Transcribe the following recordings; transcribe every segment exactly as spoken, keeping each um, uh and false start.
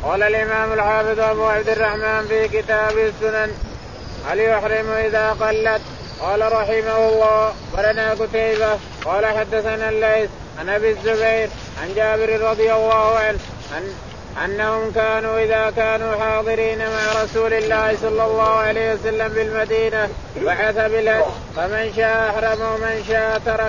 قال الإمام الحافظ أبو عبد الرحمن في كتاب السنن هل يحرم إذا قلت؟ قال رحمه الله ولنا قتيبة قال حدثنا الليث عن أبي الزبير عن جابر رضي الله عنه أن أنهم كانوا إذا كانوا حاضرين مع رسول الله صلى الله عليه وسلم بالمدينة بعث بالهدي فمن شاء أحرم ومن شاء ترك.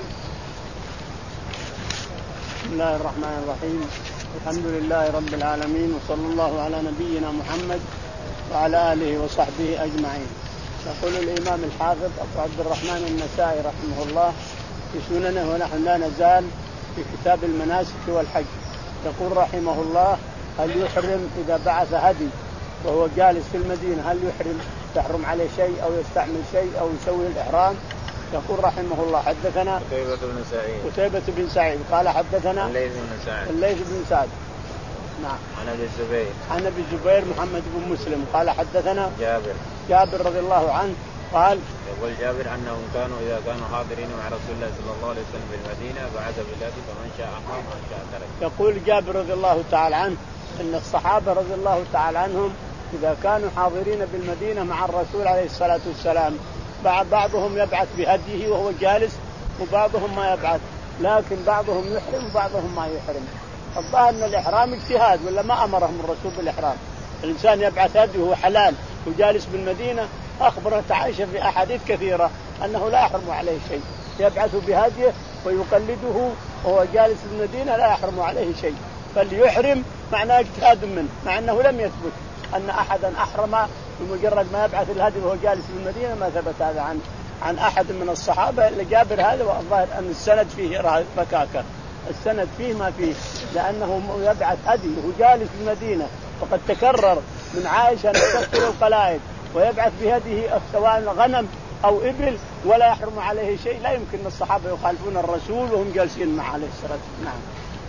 بسم الله الرحمن الرحيم. الحمد لله رب العالمين وصلى الله على نبينا محمد وعلى آله وصحبه أجمعين. يقول الإمام الحافظ أبو عبد الرحمن النسائي رحمه الله في سننه ونحن لا نزال في كتاب المناسك والحج. يقول رحمه الله هل يحرم إذا بعث هدي وهو جالس في المدينة هل يحرم يحرم عليه شيء أو يستعمل شيء أو يسوي الإحرام؟ يقول رحمه الله حدثنا قتيبة بن سعيد قتيبة بن سعيد قال حدثنا الليث بن سعد الليث بن سعد نعم عن أبي الزبير عن أبي الزبير محمد بن مسلم قال حدثنا جابر جابر رضي الله عنه قال يقول جابر أنهم كانوا إذا كانوا حاضرين مع رسول الله صلى الله عليه وسلم بالمدينة بعث بالهدي فمن شاء أحرم ومن شاء ترك. يقول جابر رضي الله تعالى عنه أن الصحابة رضي الله تعالى عنهم إذا كانوا حاضرين بالمدينة مع الرسول عليه الصلاة والسلام بعضهم يبعث بهديه وهو جالس وبعضهم ما يبعث لكن بعضهم يحرم وبعضهم ما يحرم. الظاهر أن الإحرام اجتهاد ولا ما أمرهم الرسول بالإحرام. الإنسان يبعث هديه وهو حلال وجالس بالمدينة أخبرت عائشة في أحاديث كثيرة أنه لا يحرم عليه شيء يبعث بهديه ويقلده وهو جالس بالمدينة لا يحرم عليه شيء فليحرم معناه اجتهاد منه مع أنه لم يثبت أن أحدا أحرم بمجرد ما يبعث الهدي وهو جالس بالمدينة ما ثبت هذا عن عن أحد من الصحابة اللي جابر هذا والظاهر أن السند فيه ركاكة السند فيه ما فيه لأنه يبعث هدي وهو جالس بالمدينة وقد تكرر من عائشة أن تكثر القلائد ويبعث بهديه سواء غنم أو إبل ولا يحرم عليه شيء لا يمكن أن الصحابة يخالفون الرسول وهم جالسين معه عليه الصلاة والسلام. نعم.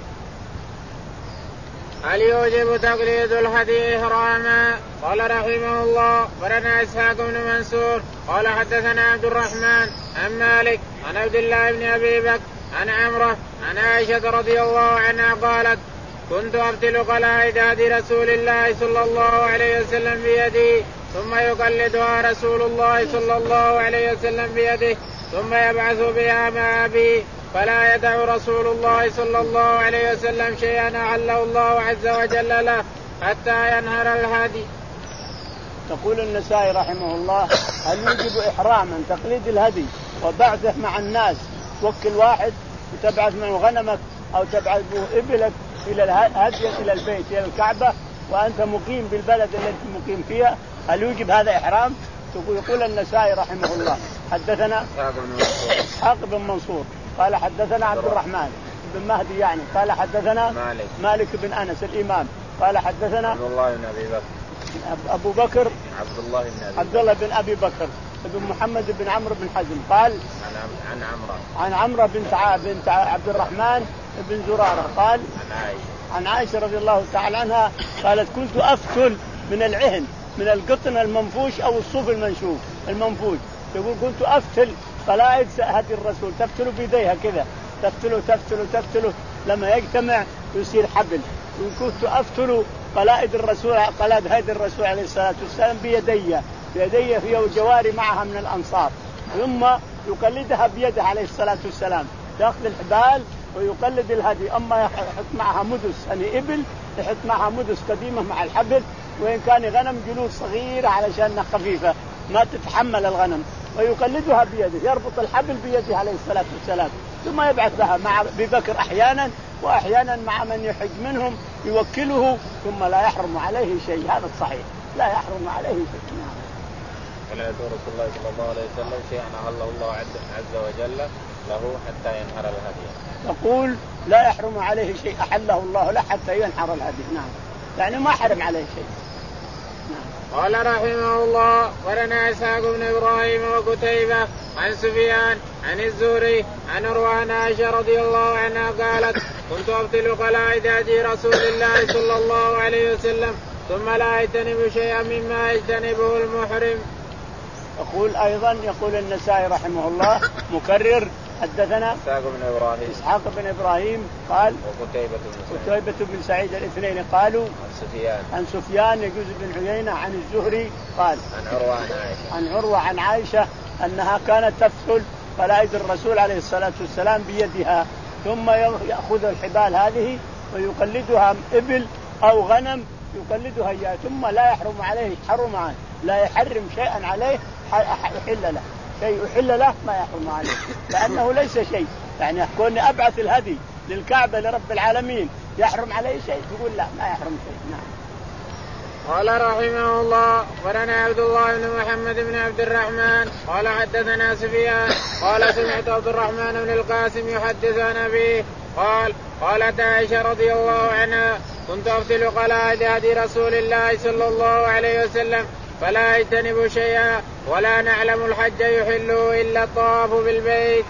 هل يوجب تقليد الهدي إحراما؟ قال رحمه الله ولنا إسحاق بن منصور قال حدثنا عبد الرحمن عن مالك عن عبد الله بن أبي بكر عن عمرو عن عائشة رضي الله عنها قالت كنت أبتل قلائد هدي رسول الله صلى الله عليه وسلم بيدي ثم يقلدها رسول الله صلى الله عليه وسلم بيده ثم يبعث بها مع أبي فلا يدع رسول الله صلى الله عليه وسلم شيئا أحله الله عز وجل له حتى ينهر الهدي. تقول النسائي رحمه الله هل يجب إحراما تقليد الهدي وبعثه مع الناس توكل واحد وتبعث منه غنمك أو تبعث به إبلك إلى الهدي إلى البيت إلى الكعبة وأنت مقيم بالبلد التي مقيم فيها هل يجب هذا إحرام؟ يقول النسائي رحمه الله حدثنا إسحاق بن منصور قال حدثنا عبد الرحمن بن مهدي يعني قال حدثنا مالك, مالك بن أنس الإمام قال حدثنا عبد الله بن أبي بكر أبو بكر عبد الله بن أبي عبد الله بن أبي بكر بن محمد بن عمرو بن حزم قال عن عمرو عن عمرو بنت بنت عبد الرحمن بن زرارة قال عن عائشة عن عائشة رضي الله تعالى عنها قالت كنت أفتل من العهن من القطن المنفوش أو الصوف المنشوف المنفوش يقول كنت أفتل قلائد هدي الرسول تفتل بيديها كذا تفتله تفتله تفتله لما يجتمع يصير حبل كنت أفتل قلائد الرسول قلائد هدي الرسول عليه الصلاة والسلام بيدي بيدي في جواري معها من الأنصار ثم يقلدها بيده عليه الصلاة والسلام يأخذ الحبال ويقلد الهدي أما يحط معها مدس يعني إبل يحط معها مدس قديمة مع الحبل وإن كان غنم جلود صغيرة علشانها خفيفة ما تتحمل الغنم ويقلدها بيده يربط الحبل بيده عليه الصلاة والسلام ثم يبعث لها مع أبي بكر أحيانا وأحيانا مع من يحج منهم يوكله ثم لا يحرم عليه شيء هذا الصحيح لا يحرم عليه شيء. ولا يدور رسول الله صلى الله عليه وسلم شيئا أحله الله عز وجل له حتى ينحر الهدي. تقول لا يحرم عليه شيء أحله الله له حتى ينحر الهدي. نعم يعني ما حرم عليه شيء. نعم. قال رحمه الله ولنا إسحاق بن إبراهيم وقتيبة عن سفيان عن الزهري عن عروة عائشة رضي الله عنها قالت كنت أبتل قلائد هدي رسول الله صلى الله عليه وسلم ثم لا يجتنب شيئا مما يجتنبه المحرم. يقول أيضا يقول النسائي رحمه الله مكرر حدثنا إسحاق بن إبراهيم إسحاق بن إبراهيم قال وقتيبة بن سعيد قتيبة بن سعيد الاثنين قالوا عن سفيان عن سفيان يجوز بن عيينة عن الزهري قال عن عروة عن عائشة عن عروة عن عائشة أنها كانت تفصل قلائد الرسول عليه الصلاة والسلام بيدها ثم يأخذ الحبال هذه ويقلدها إبل أو غنم يقلدها إياه ثم لا يحرم عليه حرم عنه لا يحرم شيئا عليه يحل له شيء يحل له ما يحرم عليه لأنه ليس شيء يعني كوني أبعث الهدي للكعبة لرب العالمين يحرم عليه شيء تقول لا ما يحرم شيء. نعم. قال رحمه الله ورنا عبد الله بن محمد بن عبد الرحمن قال حدثنا سفيان قال سمعت عبد الرحمن بن القاسم يحدث عن أبيه قال قالت عائشة رضي الله عنها كنت أفتل قلائد هدي رسول الله صلى الله عليه وسلم فلا يجتنب شيئا ولا نعلم الحج يحله إلا الطواف بالبيت.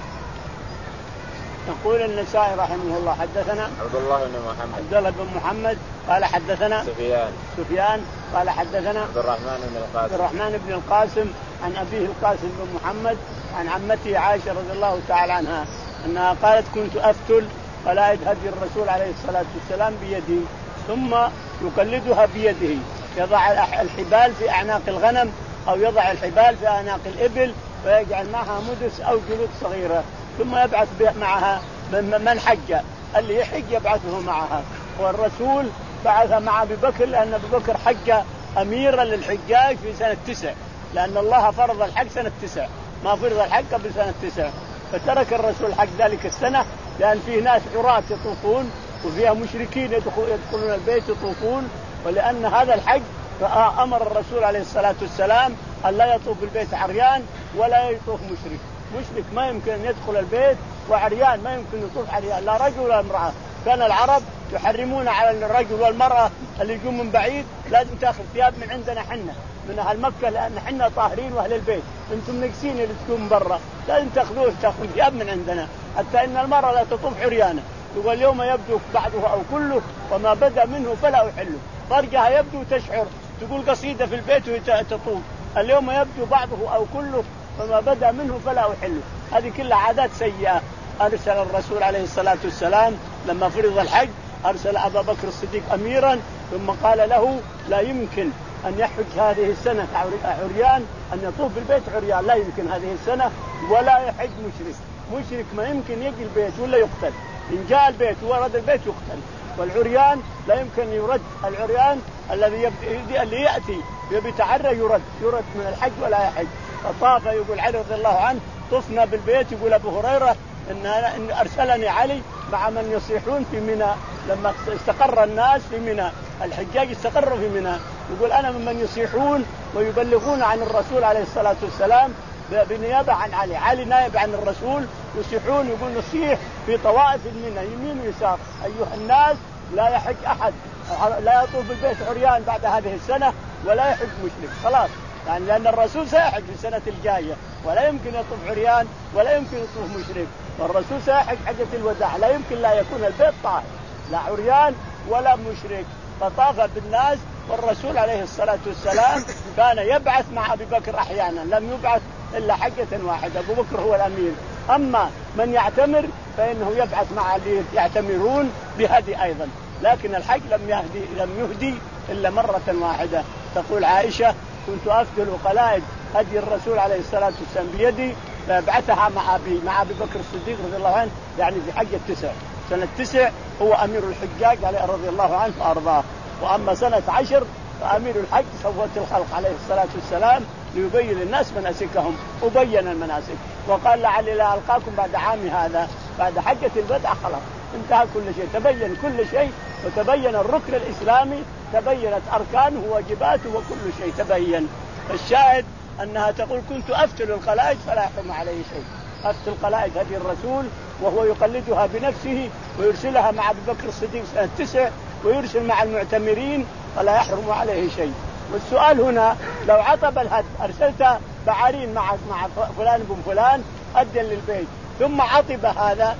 يقول النسائي رحمه الله حدثنا عبد الله بن محمد عبد الله بن محمد قال حدثنا سفيان سفيان قال حدثنا عبد الرحمن بن القاسم عبد الرحمن بن القاسم عن أبيه القاسم بن محمد عن عمته عائشة رضي الله تعالى عنها أنها قالت كنت أفتل قلائد هدي الرسول عليه الصلاة والسلام بيدي ثم يقلدها بيده يضع الحبال في أعناق الغنم أو يضع الحبال في أعناق الإبل ويجعل معها مدس أو جلود صغيرة ثم يبعث معها من حج اللي يحج يبعثه معها. والرسول بعث مع أبي بكر لأن أبي بكر حج أميرا للحجاج في سنة تسع لأن الله فرض الحج سنة تسع ما فرض الحج قبل سنة تسع فترك الرسول الحج ذلك السنة لأن فيه ناس عراة يطوفون وفيها مشركين يدخلون البيت يطوفون ولأن هذا الحج فأمر الرسول عليه الصلاة والسلام أن لا يطوف البيت عريان ولا يطوف مشرك. مشرك ما يمكن أن يدخل البيت وعريان ما يمكن يطوف عريان لا رجل ولا امرأة. كان العرب يحرمون على الرجل والمرأة اللي يجون من بعيد لازم تأخذ ثياب من عندنا حنا من أهل مكة لأن حنا طاهرين وأهل البيت أنتم نجسين اللي تكون من برا لازم تأخذوه تأخذ ثياب من عندنا حتى إن المرأة لا تطوف عريانة. يقول اليوم يبدو بعضه أو كله وما بدأ منه فلا أحله. فرجها يبدو تشعر تقول قصيدة في البيت وتطوف اليوم يبدو بعضه أو كله وما بدأ منه فلا أحله. هذه كلها عادات سيئة. أرسل الرسول عليه الصلاة والسلام لما فرض الحج أرسل أبا بكر الصديق أميرا ثم قال له لا يمكن أن يحج هذه السنة عريان أن يطوف بالبيت عريان لا يمكن هذه السنة ولا يحج مشرك. مشرك ما يمكن يجي البيت ولا يقتل إن جاء البيت ورد البيت يقتل. والعريان لا يمكن يرد العريان الذي يبدأ اللي يأتي يتعرى يرد يرد من الحج ولا يحج. فطاف يقول علي رضي الله عنه طفنا بالبيت يقول أبو هريرة إن, إن أرسلني علي مع من يصيحون في منى لما استقر الناس في منى الحجاج استقروا في منى يقول أنا ممن يصيحون ويبلغون عن الرسول عليه الصلاة والسلام بنيابة عن علي. علي نائب عن الرسول يصيحون يقول نصيح في طوائف منى يمين ويسار أيها الناس لا يحج أحد لا يطوف بالبيت عريان بعد هذه السنة ولا يحج مشرك خلاص يعني لأن الرسول سيحج في السنة الجاية ولا يمكن يطوف عريان ولا يمكن يطوف مشرك. والرسول سيحج حجة الوداع لا يمكن لا يكون البيت طاهر لا عريان ولا مشرك. فطاف بالناس والرسول عليه الصلاة والسلام كان يبعث مع أبي بكر أحيانا لم يبعث إلا حجة واحدة أبو بكر هو الأمير. أما من يعتمر فإنه يبعث مع اللي يعتمرون بهدي أيضا لكن الحج لم يهدي لم يهدي إلا مرة واحدة. تقول عائشة كنت أفضل قلائد هدي الرسول عليه الصلاة والسلام بيدي فابعثها مع أبي مع أبي بكر الصديق رضي الله عنه يعني في حج التسع سنة تسع هو أمير الحجاج عليه رضي الله عنه وأرضاه. وأما سنة عشر فأمير الحج صفوة الخلق عليه الصلاة والسلام ليبين للناس مناسكهم وبين المناسك وقال لعلي لا ألقاكم بعد عام هذا بعد حجة البدع خلاص انتهى كل شيء تبين كل شيء وتبين الركن الإسلامي تبينت أركانه وواجباته وكل شيء تبين. الشاهد أنها تقول كنت أفتل القلائد فلا يحرم عليه شيء. أفتل القلائد هذه الرسول وهو يقلدها بنفسه ويرسلها مع أبي بكر الصديق سنة تسع ويرسل مع المعتمرين فلا يحرم عليه شيء. والسؤال هنا لو عطب الهد أرسلت بعارين مع مع فلان بن فلان أدى للبيت ثم عطب هذا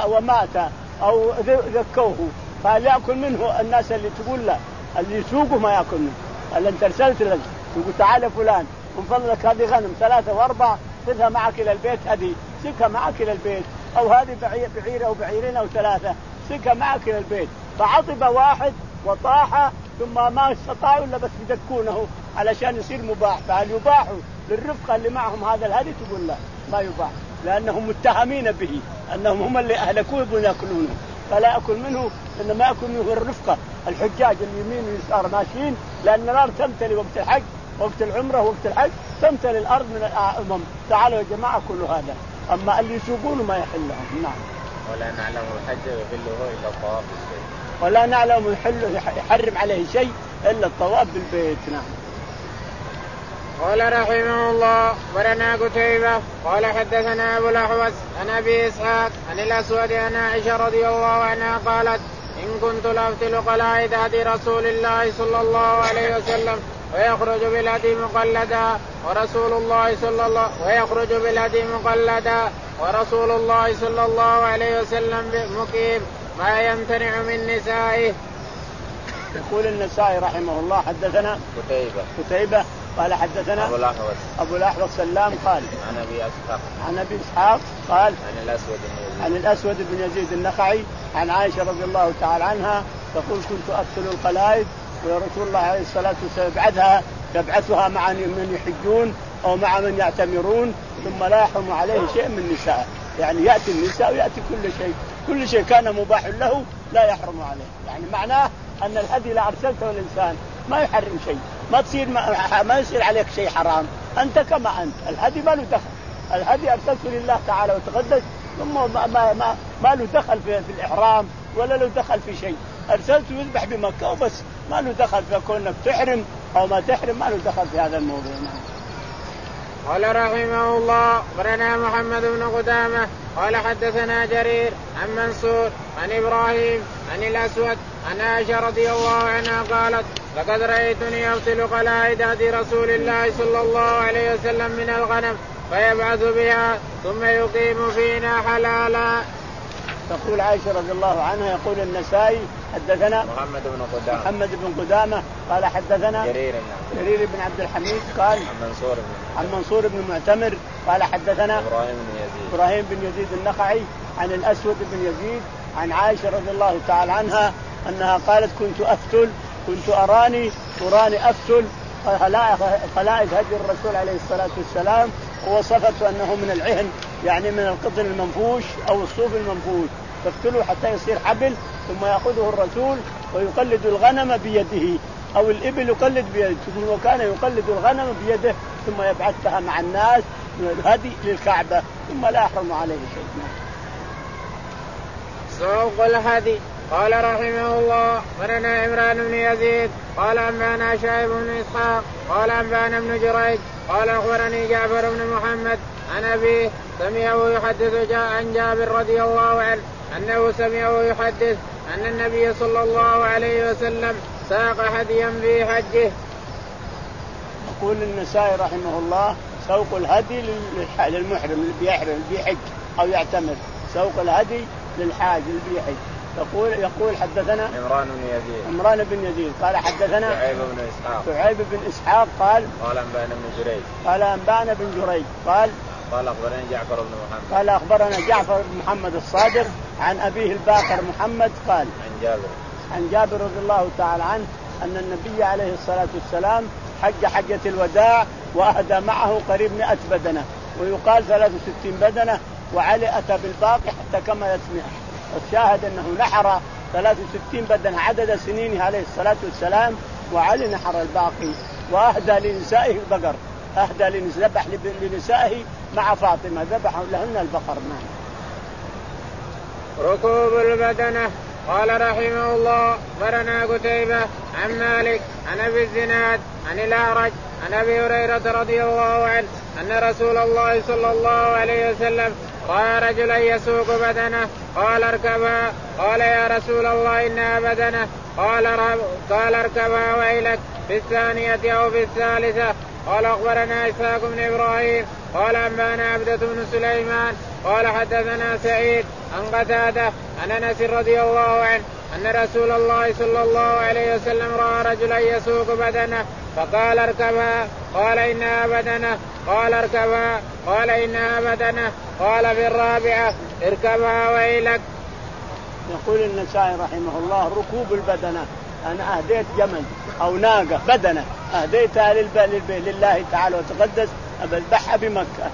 ومات أو ذكوه فهل يأكل منه الناس اللي تقول له اللي يسوقه ما يأكل منه؟ هل أنت أرسلت له تقول تعال فلان من فضلك هذه غنم ثلاثة وأربعة خذها معك إلى البيت هذه سكها معك إلى البيت، أو هذه بعير أو بعيرين أو ثلاثة سكها معك إلى البيت. فعطب واحد وطاح ثم ما استطاعوا إلا بس يدكونه علشان يصير مباح. فهل يباح للرفقة اللي معهم هذا الهدي؟ تقول لا ما يباح، لأنهم متهمين به أنهم هم اللي أهلكوه بياكلونه، فلا أكل منه، إنما أكل منه الرفقة الحجاج اليمين واليسار ماشيين، لأن الأرض تمتلي وقت الحج وقت العمرة وقت الحج تمتلي الأرض من الأمم. تعالوا يا جماعة كل هذا، أما اللي يسوقونه ما يحل لهم. نعم. ولا نعلم الحج يحله إلا الطواف بالبيت. ولا نعلم يحل يحرم عليه شيء إلا الطواف بالبيت. نعم. قال رحمه الله ولنا قتيبة قال حدثنا أبو الأحوص عن أبي إسحاق عن الأسود عن عائشة رضي الله عنها قالت إن كنت لأفتل قلائد هدي رسول الله صلى الله عليه وسلم ويخرج بالهدي مقلدا ورسول الله صلى الله ويخرج بالهدي مقلدا ورسول الله صلى الله عليه وسلم مقيم ما يمتنع من نسائه. يقول النسائي رحمه الله حدثنا قتيبة قتيبة قال حدثنا أبو الأحوص أبو الأحوص سلام قال عن أبي إسحاق عن أبي إسحاق قال عن الأسود بن يزيد عن الأسود بن يزيد النخعي عن عائشة رضي الله تعالى عنها تقول كنت أقتل القلائد ورسول الله عليه الصلاة والسلام يبعثها يبعثها مع من يحجون أو مع من يعتمرون ثم لا يحرم عليه شيء من النساء، يعني يأتي النساء ويأتي كل شيء، كل شيء كان مباح له لا يحرم عليه. يعني معناه أن الهدي لا أرسلته الإنسان ما يحرم شيء، ما تصير ما, ما يصير عليك شيء حرام، أنت كما أنت، الهدي ما له دخل، الهدي أرسلته لله تعالى وتقدس ثم ما, ما, ما, ما له دخل في, في الإحرام ولا له دخل في شيء، أرسلته يذبح بمكة وبس، ما له دخل في كونك تحرم أو ما تحرم، ما له دخل في هذا الموضوع. قال رحمه الله برنا محمد بن قدامة قال حدثنا جرير عن منصور عن إبراهيم عن الأسود عن عائشة رضي الله عنها قالت لقد رأيتني أفتل قلائد هدي رسول الله صلى الله عليه وسلم من الغنم فيبعث بها ثم يقيم فينا حلالا. تقول عائشة رضي الله عنها يقول النسائي حدثنا محمد بن قدامة محمد بن قدامة قال حدثنا جرير بن جرير بن عبد الحميد قال عن منصور بن عن منصور بن معتمر قال حدثنا إبراهيم بن يزيد إبراهيم بن يزيد النخعي عن الأسود بن يزيد عن عائشة رضي الله تعالى عنها أنها قالت كنت أفتل كنت أراني أراني أفتل قلائد هدي الرسول عليه الصلاة والسلام، ووصفته أنه من العهن يعني من القطن المنفوش أو الصوف المنفوش، تفتله حتى يصير حبل ثم يأخذه الرسول ويقلد الغنم بيده أو الإبل يقلد بيده، وكان يقلد الغنم بيده ثم يبعثها مع الناس هدي للكعبة ثم لا يحرم عليه شيء. سوق الهدي. قال رحمه الله ولنا عمران بن يزيد قال أنبانا شعيب بن إسحاق قال أنبانا بن جريج قال أخبرني جعفر بن محمد عن أبيه سمعه يحدث عن جابر رضي الله عنه أنه سمعه يحدث أن النبي صلى الله عليه وسلم ساق هديا في حجه. يقول النسائي رحمه الله سوق الهدي للمحرم اللي بيحرم بيحج أو يعتمر، سوق الهدي للحاج اللي بيحج. يقول يقول حدثنا عمران بن يزيد عمران بن يزيد قال حدثنا شعيب بن إسحاق شعيب بن إسحاق قال قال أنبانا بن جريج قال أنبانا بن جريج قال قال أخبرنا جعفر بن محمد قال أخبرنا جعفر بن محمد الصادق عن أبيه الباقر محمد قال عن جابر عن جابر رضي الله تعالى عنه أن النبي عليه الصلاة والسلام حج حجة الوداع وأهدى معه قريب مئة بدنة ويقال ثلاث وستين بدنة، وعلي أتى بالباقي حتى كما يسمع، الشاهد أنه نحر ثلاث وستين بدنة عدد سنينه عليه الصلاة والسلام، وعلي نحر الباقي وأهدى لنسائه البقر، أهدى ذبح لنسائه مع فاطمة ذبح لهن البقر. معه ركوب البدنة. قال رحمه الله برنا قتيبة عن مالك عن أبي الزناد عن الأعرج عن أبي هريرة رضي الله عنه أن رسول الله صلى الله عليه وسلم رأى رجلا يسوق بدنه قال اركبها، قال يا رسول الله إنها بدنه، قال قال اركبها ويلك في الثانية أو في الثالثة. قال أخبرنا إسحاق بن إبراهيم قال أنبانا عبدة بن سليمان قال حدثنا سعيد عن قتادة عن أنس رضي الله عنه أن رسول الله صلى الله عليه وسلم رأى رجلا يسوق بدنه فقال اركبها، قال إنها بدنه، قال اركبها قال إنها بدنة قال في الرابعة اركبها ويلك. يقول النسائي رحمه الله ركوب البدنة، أنا أهديت جمل أو ناقة بدنة أهديتها لله تعالى وتقدس أذبحها بمكة،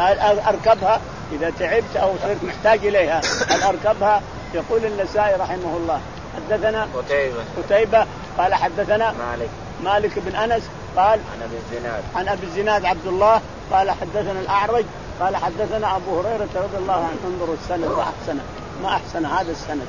أركبها إذا تعبت أو صرت محتاج إليها هل أركبها؟ يقول النسائي رحمه الله حدثنا قتيبة قتيبة قال حدثنا مالك مالك بن أنس قال عن أبي الزناد عن أبي الزناد عبد الله قال حدثنا الأعرج قال حدثنا أبو هريرة رضي الله عنه. انظروا السند ما أحسن ما أحسن هذا السند.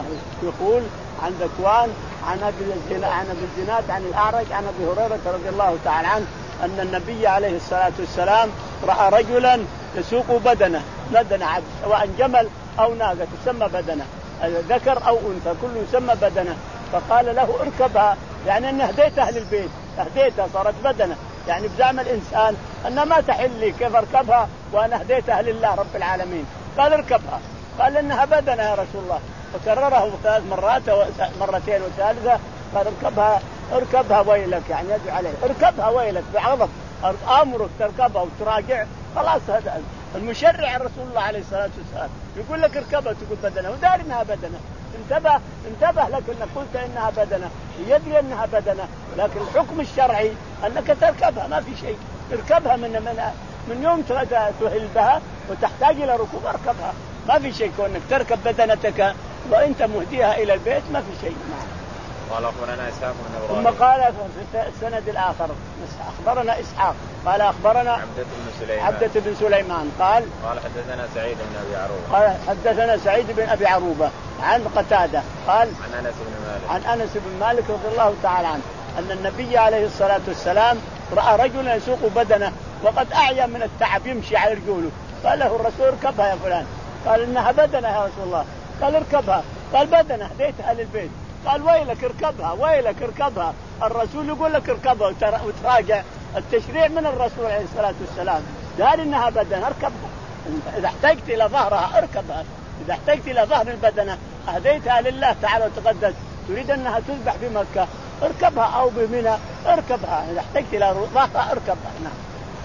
يقول عن ذكوان عن أبي الزناد عن أبي الزناد عن الأعرج عن أبي هريرة رضي الله تعالى عنه أن النبي عليه الصلاة والسلام رأى رجلا يسوق بدنه بدنه عبد سواء جمل أو ناقة تسمى بدنه، ذكر أو أنثى كله يسمى بدنه، فقال له اركبها، يعني أن هديتها للبيت هديتها صارت بدنه، يعني بزعم الإنسان أن ما تحل لي كيف أركبها وأنا هديتها لله رب العالمين. قال اركبها، قال إنها بدنه يا رسول الله، فكرره ثلاث مرات مرتين وثالثة قال اركبها اركبها ويلك، يعني يدعو عليه اركبها ويلك بعضب أمرك تركبها وتراجع. خلاص هذا المشرع رسول الله عليه الصلاة والسلام يقول لك اركبها تقول بدنه ودار إنها بدنه. انتبه انتبه لك انك قلت انها بدنه يدري انها بدنه، لكن الحكم الشرعي انك تركبها ما في شيء. اركبها من من من يوم تهل بها وتحتاج الى ركوب اركبها ما في شيء. كونك تركب بدنتك وانت مهديها الى البيت ما في شيء. قال أخبرنا إسحاق بن إبراهيم ثم قال في السند الآخر أخبرنا إسحاق قال أخبرنا عبدة بن سليمان عبدة بن سليمان قال قال حدثنا سعيد بن أبي عروبة قال حدثنا سعيد بن أبي عروبة عن قتادة قال عن أنس بن مالك عن أنس بن مالك رضي الله تعالى عنه أن النبي عليه الصلاة والسلام رأى رجلا يسوق بدنه وقد أعيا من التعب يمشي على رجوله، قال له الرسول اركبها يا فلان، قال إنها بدنه يا رسول الله، قال اركبها، قال بدنه هديتها للبيت، قال ويلك اركبها ويلك اركبها. الرسول يقول لك اركبها وتراجع، التشريع من الرسول عليه الصلاة والسلام قال إنها بدنة اركبها، إذا احتجت إلى ظهرها اركبها، إذا احتجت إلى ظهر البدنة أهديتها لله تعالى وتقدس تريد أنها تذبح في مكة اركبها أو بمنى اركبها، إذا احتجت إلى ظهرها اركبها. نعم.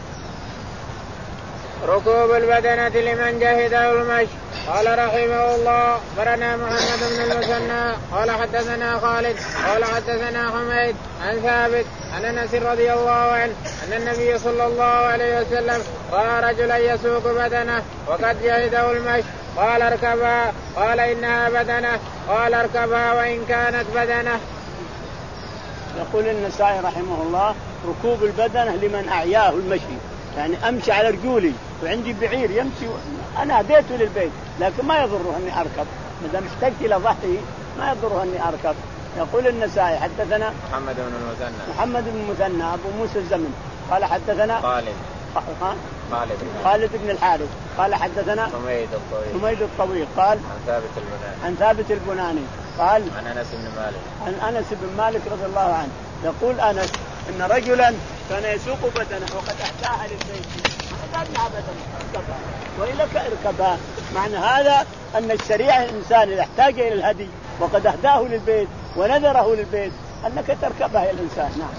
ركوب البدنة لمن جهده المشي. قال رحمه الله برنا محمد بن المثنى قال حدثنا خالد قال حدثنا حميد عن ثابت عن أنس رضي الله عنه أن النبي صلى الله عليه وسلم رأى رجلا يسوق بدنه وقد جهده المشي قال اركبها قال إنها بدنة قال اركبها وإن كانت بدنة. يقول النسائي رحمه الله ركوب البدنة لمن أعياه المشي، يعني أمشي على رجولي وعندي بعير يمشي أنا هديته للبيت لكن ما يضره أني أركب، ماذا احتجت إلى ظهري ما يضره أني أركب. يقول النسائي حدثنا محمد بن المثنى محمد بن المثنى أبو موسى الزمن قال حدثنا خالد خالد خالد بن الحارث قال حدثنا حميد الطويل حميد الطويل قال عن ثابت البناني عن ثابت البناني قال عن أنس بن مالك عن أنس بن مالك رضي الله عنه يقول أنس إن رجلا كان يسوق بدنه وقد أحتاها للبيت قال لها بدنه اركبها وإلك اركبها. معنى هذا أن الشريعة الإنسان إذا احتاج إلى الهدي وقد أهداه للبيت ونذره للبيت أنك تركبها يا الإنسان. نعم.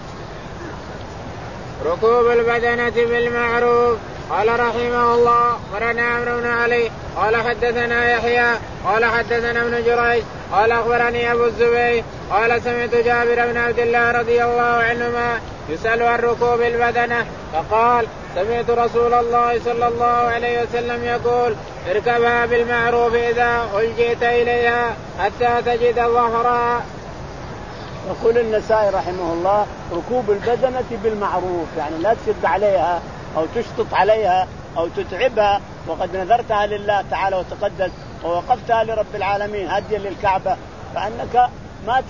ركوب البدنة بالمعروف. قال رحمه الله ورنا عمرو بن علي قال حدثنا يحيى قال حدثنا ابن جريج قال أخبرني أبو الزبير قال سمعت جابر بن عبد الله رضي الله عنهما يسأل عن ركوب البدنة فقال سمعت رسول الله صلى الله عليه وسلم يقول اركبها بالمعروف إذا ألجئت إليها حتى تجد ظهرها. يقول النسائي رحمه الله ركوب البدنة بالمعروف، يعني لا تشد عليها أو تشطط عليها أو تتعبها وقد نذرتها لله تعالى وتقدس ووقفتها لرب العالمين هديا للكعبة، فأنك ما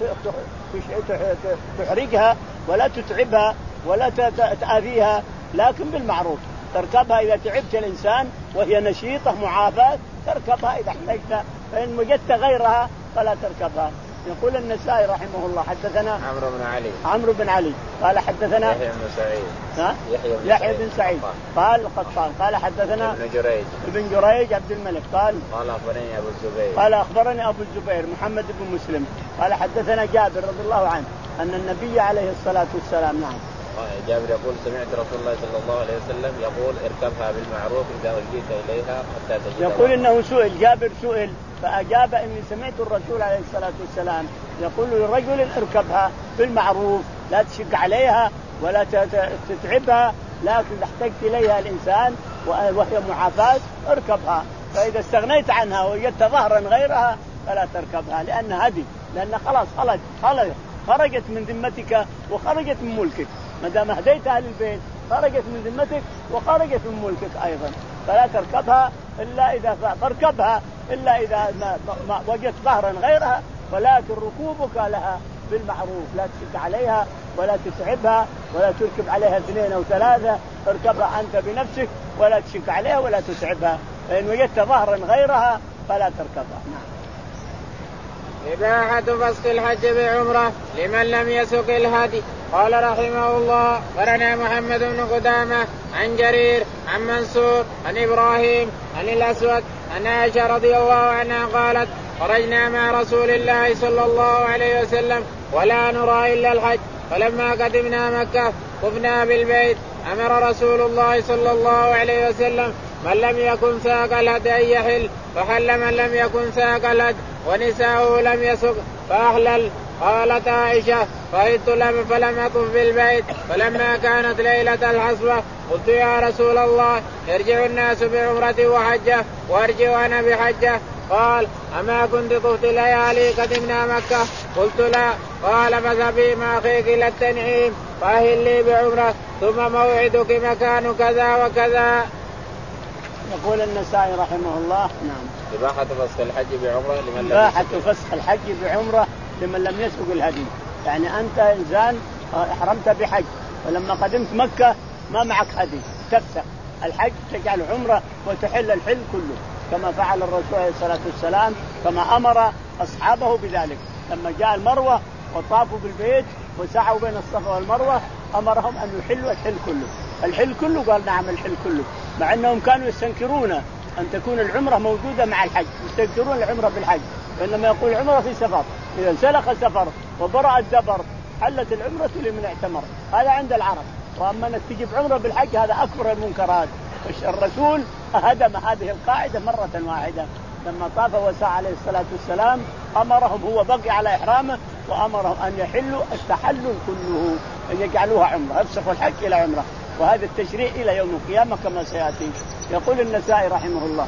تحرجها ولا تتعبها ولا تأذيها، لكن بالمعروف تركبها إذا تعبت الإنسان وهي نشيطة معافاة تركبها إذا احتجت، فإن وجدت غيرها فلا تركبها. يقول النسائي رحمه الله حدثنا عمرو بن علي عمرو بن علي قال حدثنا يحيى بن سعيد ها يحيى بن, يحيى بن سعيد قال قطان قال حدثنا ابن جريج ابن جريج عبد الملك قال قال أخبرني أبو الزبير قال أخبرني أبو الزبير محمد بن مسلم قال حدثنا جابر رضي الله عنه أن النبي عليه الصلاة والسلام نعم جابر يقول سمعت رسول الله صلى الله عليه وسلم يقول اركبها بالمعروف إذا وجيت إليها حتى تجد. يقول إنه سئل جابر سئل فأجاب إني سمعت الرسول عليه الصلاة والسلام يقول للرجل اركبها بالمعروف لا تشق عليها ولا تتعبها لكن احتجت إليها الإنسان وهي معافاة اركبها، فإذا استغنيت عنها ووجدت ظهرا غيرها فلا تركبها لأن هدي، لأن خلاص خلاص خرجت من ذمتك وخرجت من ملكك، ما دام هديتها للبيت خرجت من ذمتك وخرجت من ملكك أيضا، فلا تركبها إلا إذا تركبها إلا إذا ما ما وجدت ظهرا غيرها، ولكن ركوبك لها بالمعروف لا تشق عليها ولا تتعبها ولا تركب عليها اثنين أو ثلاثة، اركبها أنت بنفسك ولا تشق عليها ولا تتعبها، فإن وجدت ظهرا غيرها فلا تركبها. إباحة فسق الحج بعمرة لمن لم يسق الهدي. قال رحمه الله قرنا محمد بن قدامة عن جرير عن منصور عن إبراهيم عن الأسود عن عائشة رضي الله عنها قالت خرجنا مع رسول الله صلى الله عليه وسلم ولا نرى إلا الحج، فلما قدمنا مكة طفنا بالبيت أمر رسول الله صلى الله عليه وسلم من لم يكن ساق الهدي أن يحل، فحل من لم يكن ساق الهدي ونساؤه لم يسق فأحلل. قالت عائشة فهدت لم فلم أطف بالبيت، فلما كانت ليلة الحصبة قلت يا رسول الله يرجع الناس بعمرة وحجة وارجع أنا بحجة، قال أما كنت طفت ليالي قدمنا مكة؟ قلت لا. قال فذهبي مع أخيك إلى التنعيم فأهلي بعمرة ثم موعدك مكان كذا وكذا. يقول النسائي رحمه الله نعم إباحة فسخ الحج بعمرة لمن لم إباحة فسخ الحج بعمرة لمن لم يسبق الهدي، يعني أنت إنسان أحرمت بحج ولما قدمت مكة ما معك هدي تفسخ الحج تجعل عمرة وتحل الحل كله كما فعل الرسول عليه الصلاة والسلام، كما أمر أصحابه بذلك لما جاء المروة وطافوا بالبيت وسعوا بين الصفا والمروة أمرهم أن يحلوا الحل كله. الحل كله قال نعم الحل كله، مع أنهم كانوا يستنكرون أن تكون العمرة موجودة مع الحج، يستنكرون العمرة بالحج، وإنما يقول العمرة في سفر، إذا سلخ سفر وبرأ الدبر حلت العمرة لمن اعتمر، هذا عند العرب. وأما أنك تجيب عمرة بالحج هذا أكبر المنكرات. الرسول هدم هذه القاعدة مرة واحدة لما طاف وسعى عليه الصلاة والسلام، أمرهم هو بقي على إحرامه وأمرهم أن يحلوا التحلل كله، أن يجعلوها عمرة، يفسخوا الحج إلى عمرة، وهذا التشريع إلى يوم القيامة كما سيأتي. يقول النسائي رحمه الله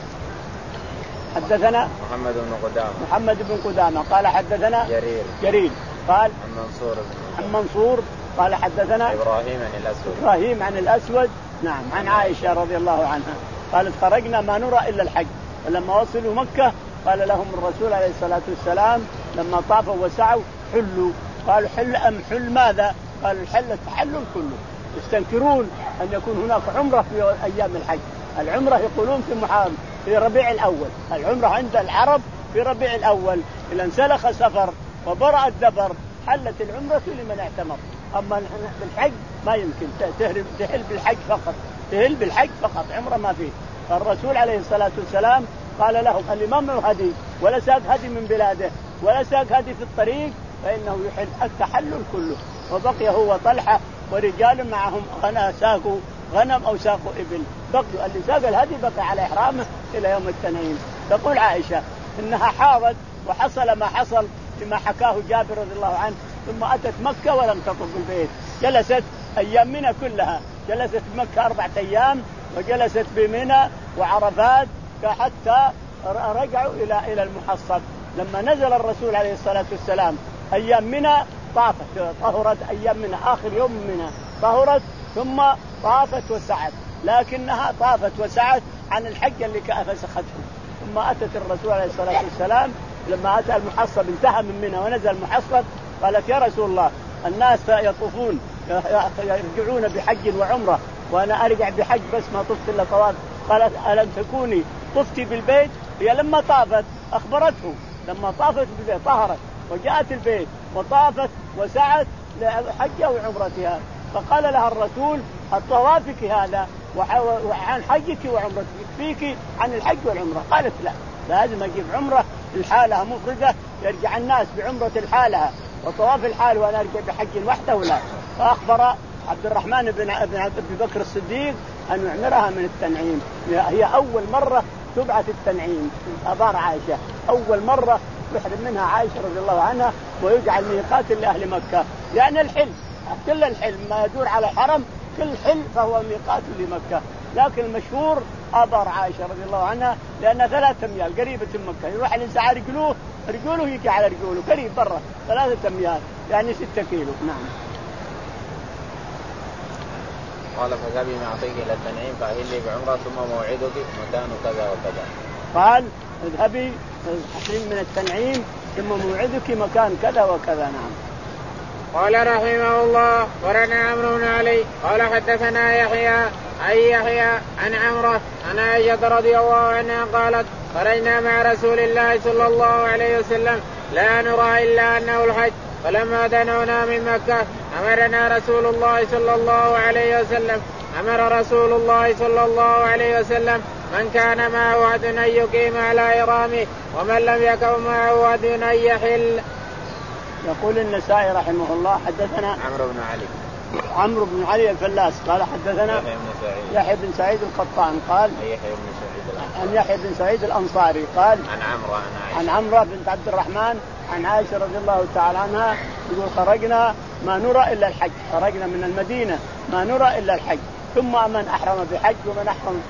حدثنا محمد بن قدامة محمد بن قدامة قال حدثنا جرير جرير قال عن منصور عن منصور قال حدثنا إبراهيم عن الأسود إبراهيم عن الأسود نعم عن عائشة رضي الله عنها قالت خرجنا ما نرى إلا الحج، فلما وصلوا مكة قال لهم الرسول عليه الصلاة والسلام لما طافوا وسعوا حلوا، قالوا حل أم حل ماذا؟ قالوا الحل التحلل كله، يستنكرون أن يكون هناك عمرة في أيام الحج. العمرة يقولون في محرم في ربيع الأول، العمرة عند العرب في ربيع الأول، إذا انسلخ سفر وبرأ الدبر حلت العمرة لمن اعتمر. أما بالحج ما يمكن تهل بالحج فقط، تهل بالحج فقط، عمرة ما فيه. فالرسول عليه الصلاة والسلام قال لهم اللي ما معه هدي ولا ساق هدي من بلاده ولا ساق هدي في الطريق فإنه يحل التحلل كله. وبقي هو طلحة ورجال معهم غنى ساقوا غنم أو ساقوا إبل، بقي اللي ساق الهدي بقي على إحرامه إلى يوم التنعيم. تقول عائشة إنها حاضت وحصل ما حصل بما حكاه جابر رضي الله عنه، ثم أتت مكة ولم تطف البيت، جلست أيام منى كلها، جلست مكة أربعة أيام وجلست بمنى وعرفات حتى رجعوا إلى إلى المحصب. لما نزل الرسول عليه الصلاة والسلام أيام منى طافت، طهرت أيام منى آخر يوم منى طهرت ثم طافت وسعت، لكنها طافت وسعت عن الحج اللي فسخته. ثم أتت الرسول عليه الصلاة والسلام لما أتى المحصب انتهى من منى ونزل المحصب قالت يا رسول الله الناس يطوفون يرجعون بحج وعمرة وأنا أرجع بحج بس ما طفت إلا طواف. قالت ألم تكوني طفتي بالبيت؟ هي لما طافت أخبرته لما طافت بالبيت طهرت وجاءت البيت وطافت وسعت لحجها وعمرتها، فقال لها الرسول الطوافك هذا وعن حجك وعمرتك فيك عن الحج والعمرة؟ قالت لا، لازم أجيب عمرة الحالة مفردة يرجع الناس بعمرة الحالة وطواف الحال وأنا أرجع بحج وحده ولا. فأخبر عبد الرحمن بن أبي بكر الصديق أن يعمرها من التنعيم. هي أول مرة تبعث التنعيم أبار عائشة، أول مرة يحرم منها عائشة رضي الله عنها ويجعل ميقات لأهل مكة، يعني الحل كل الحل ما يدور على الحرم كل حل فهو ميقات لمكة. لكن المشهور أبار عائشة رضي الله عنها لأنها ثلاثة أميال قريبة من مكة، يروح الإنسان على رجوله رجوله يجي على رجوله قريب برا ثلاثة أميال يعني ستة كيلو. نعم. قال فذهبي معطيك إلى التنعيم فأهلي بعمرة ثم موعدك مكان كذا وكذا. قال اذهبي تحرم من التنعيم ثم موعدك مكان كذا وكذا. نعم. قال رحمه الله ورنا عمرو بن علي قال حدثنا يحيى أي يحيى عن عمرة عن عائشة رضي الله عنها قالت خرجنا مع رسول الله صلى الله عليه وسلم لا نرى إلا أنه الحج، فلما دنونا من مكة أمرنا رسول الله صلى الله عليه وسلم أمر رسول الله صلى الله عليه وسلم من كان معه هدي أن يقيم على إرامه ومن لم يكن معه هدي أن يحل. يقول النسائي رحمه الله حدثنا عمرو بن علي عمرو بن علي الفلاس قال حدثنا يحيى بن سعيد القطان قال عن يحيى بن سعيد الأنصاري قال عن عمرو عن عمرو بنت عبد الرحمن عن عائشة رضي الله تعالى عنها يقول خرجنا ما نرى إلا الحج، خرجنا من المدينة ما نرى إلا الحج، ثم من أحرم بحج ومن أحرم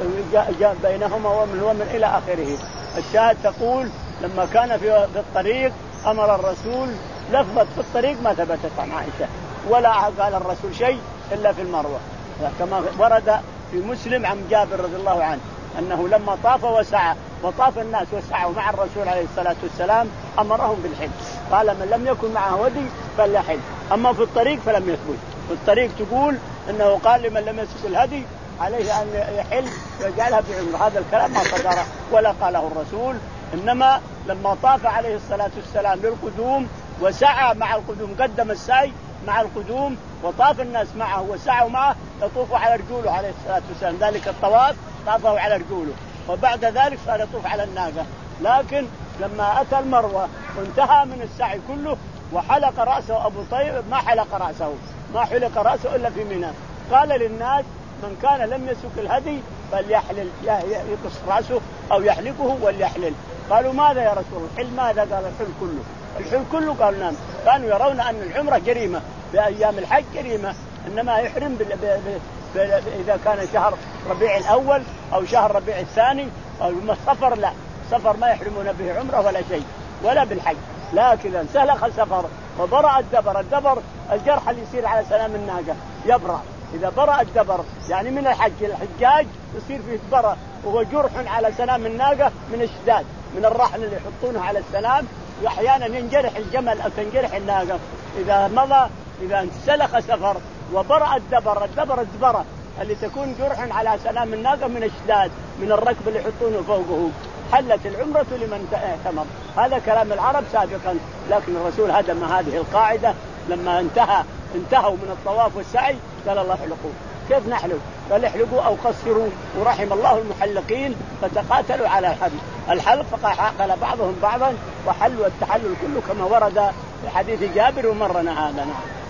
بينهما ومن ومن إلى آخره. الشاهد تقول لما كان في الطريق أمر الرسول لفظت في الطريق ما ثبتت عن عائشة ولا قال الرسول شيء إلا في المروة، كما ورد في مسلم عن جابر رضي الله عنه أنه لما طاف وسعى وطاف الناس وسعوا مع الرسول عليه الصلاة والسلام أمرهم بالحج، قال من لم يكن معه هدي فليحج، أما في الطريق فلم يثبت. في الطريق تقول أنه قال لمن لم يسق الهدي عليه أن يحل ويجعلها بعمره، هذا الكلام ما صدر ولا قاله الرسول، إنما لما طاف عليه الصلاة والسلام للقدوم وسعى مع القدوم قدم السعي مع القدوم وطاف الناس معه وسعوا معه يطوفوا على رجوله عليه الصلاة والسلام، ذلك الطواف طافوا على رجوله وبعد ذلك صار يطوف على الناقة. لكن لما أتى المروة وانتهى من السعي كله وحلق رأسه أبو طيب ما حلق رأسه ما حلق رأسه إلا في منى، قال للناس من كان لم يسك الهدي فليحلل يقص رأسه أو يحلقه وليحلل. قالوا ماذا يا رسول الله الحل ماذا؟ قال الحل كله الحل كله. قالوا نعم، كانوا يرون أن العمرة جريمة بأيام الحج جريمة، إنما يحرم بال... ب... ب... إذا كان شهر ربيع الأول أو شهر ربيع الثاني أو السفر لا، سفر ما يحرمون به عمرة ولا شيء ولا بالحج. لكن سلخ السفر وبرأ الدبر، الدبر الجرح اللي يصير على سلام الناقة يبرأ، إذا برأ الدبر يعني من الحج الحجاج يصير فيه برأ وهو جرح على سلام الناقة من الشداد من الرحل اللي يحطونه على السلام، وأحيانا ينجرح الجمل أو تنجرح الناقة إذا مضى إذا سلخ سفر وبرأ الدبر، الدبر الدبرة اللي تكون جرح على سلام الناقة من الشداد من الركب اللي يحطونه فوقه، حلت العمرة لمن اعتمر. هذا كلام العرب سابقا، لكن الرسول هدم هذه القاعدة لما انتهى انتهوا من الطواف والسعي قال الله احلقوا. كيف نحلق؟ قال احلقوا أو قصروا، ورحم الله المحلقين فتقاتلوا على الحلق الحلق فقال بعضهم بعضا وحلوا التحلل كله كما ورد في حديث جابر ومرنا هذا.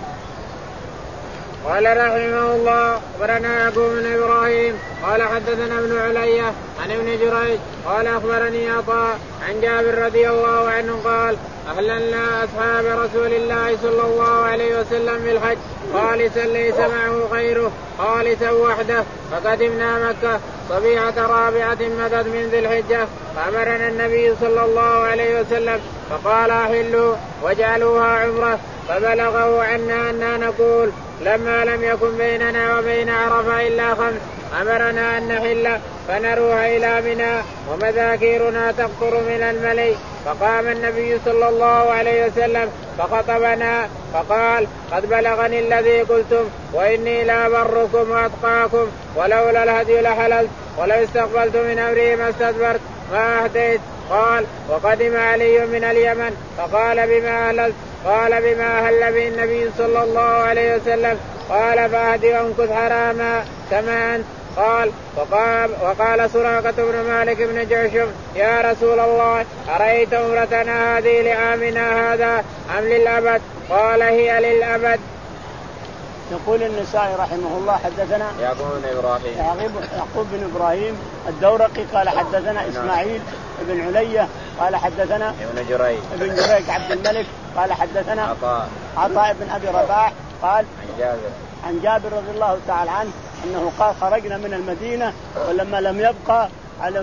قال رحمه الله أخبرنا يعقوب بن إبراهيم قال حدثنا ابن علي عن ابن جريج قال أخبرني عطاء عن جابر رضي الله عنه قال أهللنا أصحاب رسول الله صلى الله عليه وسلم بالحج خالصا ليس معه غيره خالصا وحده، فقدمنا مكة صبيحة رابعة مدد من ذي الحجة فأمرنا النبي صلى الله عليه وسلم فقال أحلوا واجعلوها عمرة، فبلغه عنا أننا نقول لما لم يكن بيننا وبين عرفة إلا خمس أمرنا أن نحل فنروح إلى منى ومذاكيرنا تقطر من الملي، فقام النبي صلى الله عليه وسلم فخطبنا فقال قد بلغني الذي قلتم وإني لأبركم وأتقاكم ولولا الهدي لحللت ولو استقبلت من أمري ما استدبرت ما أهديت. قال وقدم علي من اليمن فقال بما أهللت؟ قال بما أهل به النبي صلى الله عليه وسلم. قال فأهدي وامكث حراما كما أنت. قال وقال, وقال سراقة بن مالك بن جعشم يا رسول الله أرأيت عمرتنا هذه لعامنا هذا أم للأبد؟ قال هي للأبد. يقول النسائي رحمه الله حدثنا يعقوب بن إبراهيم يعقوب بن إبراهيم الدورقي قال حدثنا إسماعيل بن علية قال حدثنا ابن جريج ابن جريج عبد الملك قال حدثنا عطاء عطاء بن أبي رباح قال عن جابر عن جابر رضي الله تعالى عنه أنه قال خرجنا من المدينة ولما لم يبقى على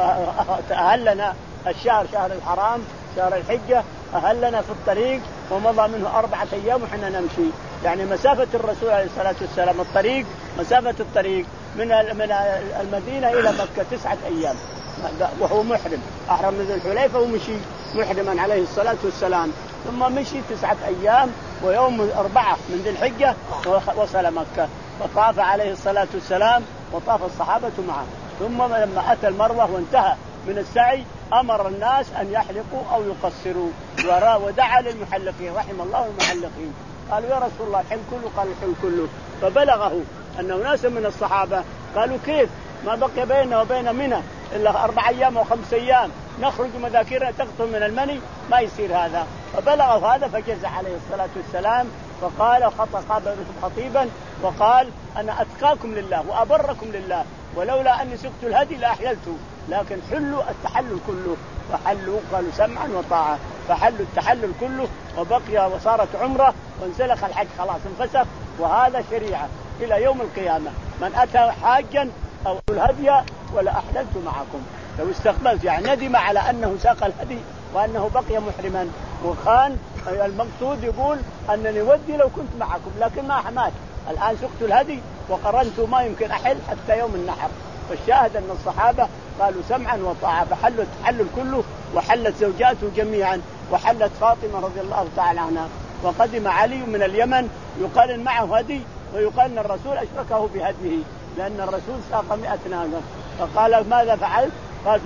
أهلنا الشهر شهر الحرام شهر الحجة أهلنا في الطريق ومضى منه أربعة أيام وحنا نمشي. يعني مسافة الرسول عليه الصلاة والسلام الطريق مسافة الطريق من من المدينة إلى مكة تسعة أيام وهو محرم أحرم من ذي الحليفة ومشي محرما عليه الصلاة والسلام ثم مشي تسعة أيام ويوم أربعة من ذي الحجة وصل مكة فطاف عليه الصلاة والسلام وطاف الصحابة معه. ثم لما أتى المروة وانتهى من السعي أمر الناس أن يحلقوا أو يقصروا ودعا للمحلقين رحم الله المحلقين. قالوا يا رسول الله الحل كله قال الحل كله. فبلغه أن ناس من الصحابة قالوا كيف ما بقي بيننا وبين منى إلا أربع أيام أو خمس أيام نخرج مذاكرنا تقطر من المني ما يصير هذا. فبلغه هذا فجزع عليه الصلاة والسلام فقال خطب خطيبا وقال أنا أتقاكم لله وأبركم لله ولولا أني سقت الهدي لأحللته لكن حلوا التحلل كله فحلوا قالوا سمعا وطاعة فحلوا التحلل كله وبقي وصارت عمره وانسلخ الحج خلاص انفسخ. وهذا شريعة إلى يوم القيامة من أتى حاجا أو الهدي ولا أحللت معكم لو استقبلت يعني ندم على أنه ساق الهدي وأنه بقي محرما وخان. المقصود يقول أنني ودي لو كنت معكم لكن ما حمات الآن سقت الهدي وقرنت ما يمكن أحل حتى يوم النحر. فالشاهد أن الصحابة قالوا سمعا وطاعة فحلوا التحلل كله وحلت زوجاته جميعا وحلت فاطمة رضي الله تعالى عنها. وقدم علي من اليمن يقال إن معه هدي ويقال أن الرسول أشركه بهديه لأن الرسول ساق مئة ناقة. فقال ماذا فعلت؟ قال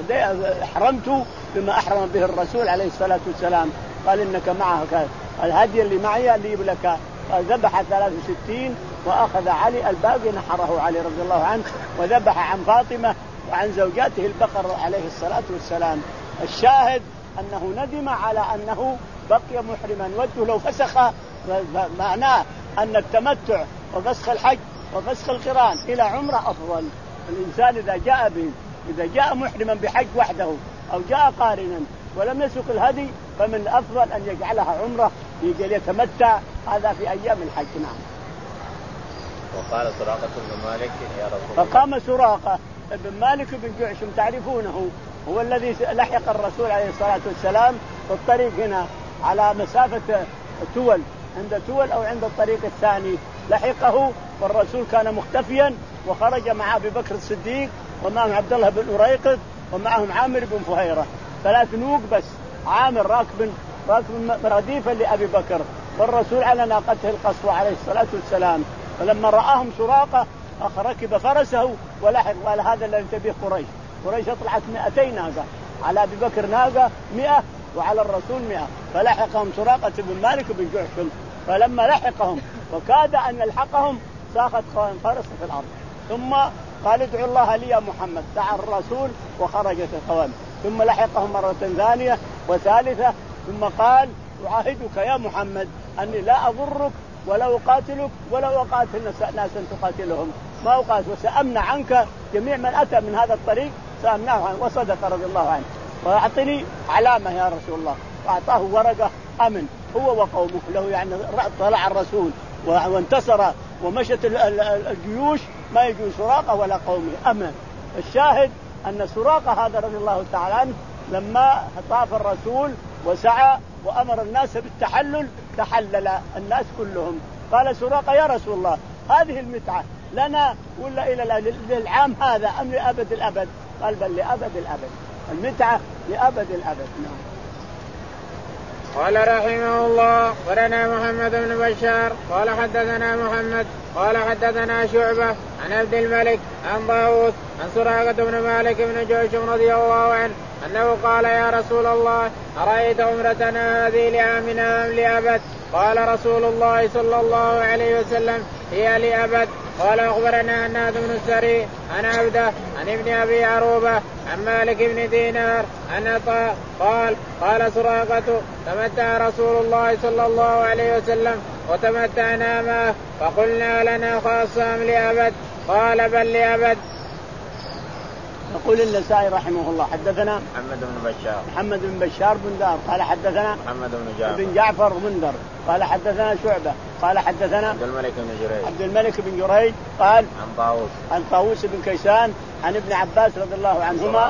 أحرمت بما أحرم به الرسول عليه الصلاة والسلام. قال إنك معه الهدي اللي معي اللي لك. ذبح ثلاث وستين وأخذ علي الباقي نحره علي رضي الله عنه وذبح عن فاطمة وعن زوجاته البقر عليه الصلاة والسلام. الشاهد أنه ندم على أنه بقي محرما وده لو فسخ معناه أن التمتع وفسخ الحج وفسخ القران إلى عمره أفضل. الإنسان إذا جاء به إذا جاء محرما بحج وحده أو جاء قارنا ولم يسق الهدي فمن الأفضل أن يجعلها عمره يجعل يتمتع هذا في أيام الحج. نعم. وقال سراقة بن مالك يا رسول الله فقام سراقة بن مالك بن جعشم تعرفونه هو الذي لحق الرسول عليه الصلاة والسلام في الطريق هنا على مسافة تول عند تول أو عند الطريق الثاني لحقه والرسول كان مختفيا وخرج مع أبي بكر الصديق ومعهم عبد الله بن أريقط ومعهم عامر بن فهيرة ثلاث نوق بس. عامر راكب راكب رديفا لأبي بكر والرسول على ناقته القصوى عليه الصلاة والسلام. فلما رآهم سراقة ركب فرسه ولحق قال هذا الذي تبيه قريش. قريش طلعت مئتين ناقة على أبي بكر ناقة مئة وعلى الرسول مئة فلحقهم سراقة بن مالك بن جعشم. فلما لحقهم وكاد أن يلحقهم ساقت قوام فرس في الأرض ثم قال ادعوا الله لي يا محمد دعا الرسول وخرجت القوام ثم لحقهم مرة ثانية وثالثة ثم قال أعاهدك يا محمد أني لا أضرك ولا أقاتلك ولا أقاتل ناسا تقاتلهم ما أقاتل وسأمنع عنك جميع من أتى من هذا الطريق سأمنعه عنه. وصدق رضي الله عنه وأعطني علامة يا رسول الله وأعطاه ورقة أمن هو وقومه له يعني طلع الرسول وانتصر ومشت الجيوش ما يجوز سراقة ولا قومه أمن. الشاهد أن سراقة هذا رضي الله تعالى عنه لما طاف الرسول وسعى وأمر الناس بالتحلل تحلل الناس كلهم. قال سراقة يا رسول الله هذه المتعة لنا ولا إلى للعام هذا أم لأبد الأبد؟ قال بل لأبد الأبد المتعة لأبد الأبد. نعم. قال رحمه الله ولنا محمد بن بشار قال حدثنا محمد قال حدثنا شعبة عن عبد الملك عن طاووس عن سراقة بن مالك بن جعشم رضي الله عنه أنه قال يا رسول الله أرأيت عمرتنا هذه لعامنا أم لأبد؟ قال رسول الله صلى الله عليه وسلم هي لأبد. قال أخبرنا الناد بن السري عن عبده عن ابن أبي عروبة عن مالك بن دينار عن عطاء قال قال سراقة تمتع رسول الله صلى الله عليه وسلم وتمتعنا معه فقلنا لنا خاصة أم لأبد؟ قال بل لأبد. يقول النسائي رحمه الله حدثنا محمد بن بشار محمد بن بشار بن دار قال حدثنا محمد بن جعفر بن جعفر بندر قال حدثنا شعبة قال حدثنا عبد الملك بن جريج عبد الملك بن جريج قال عن طاووس عن طاووس بن كيسان عن ابن عباس رضي الله عنهما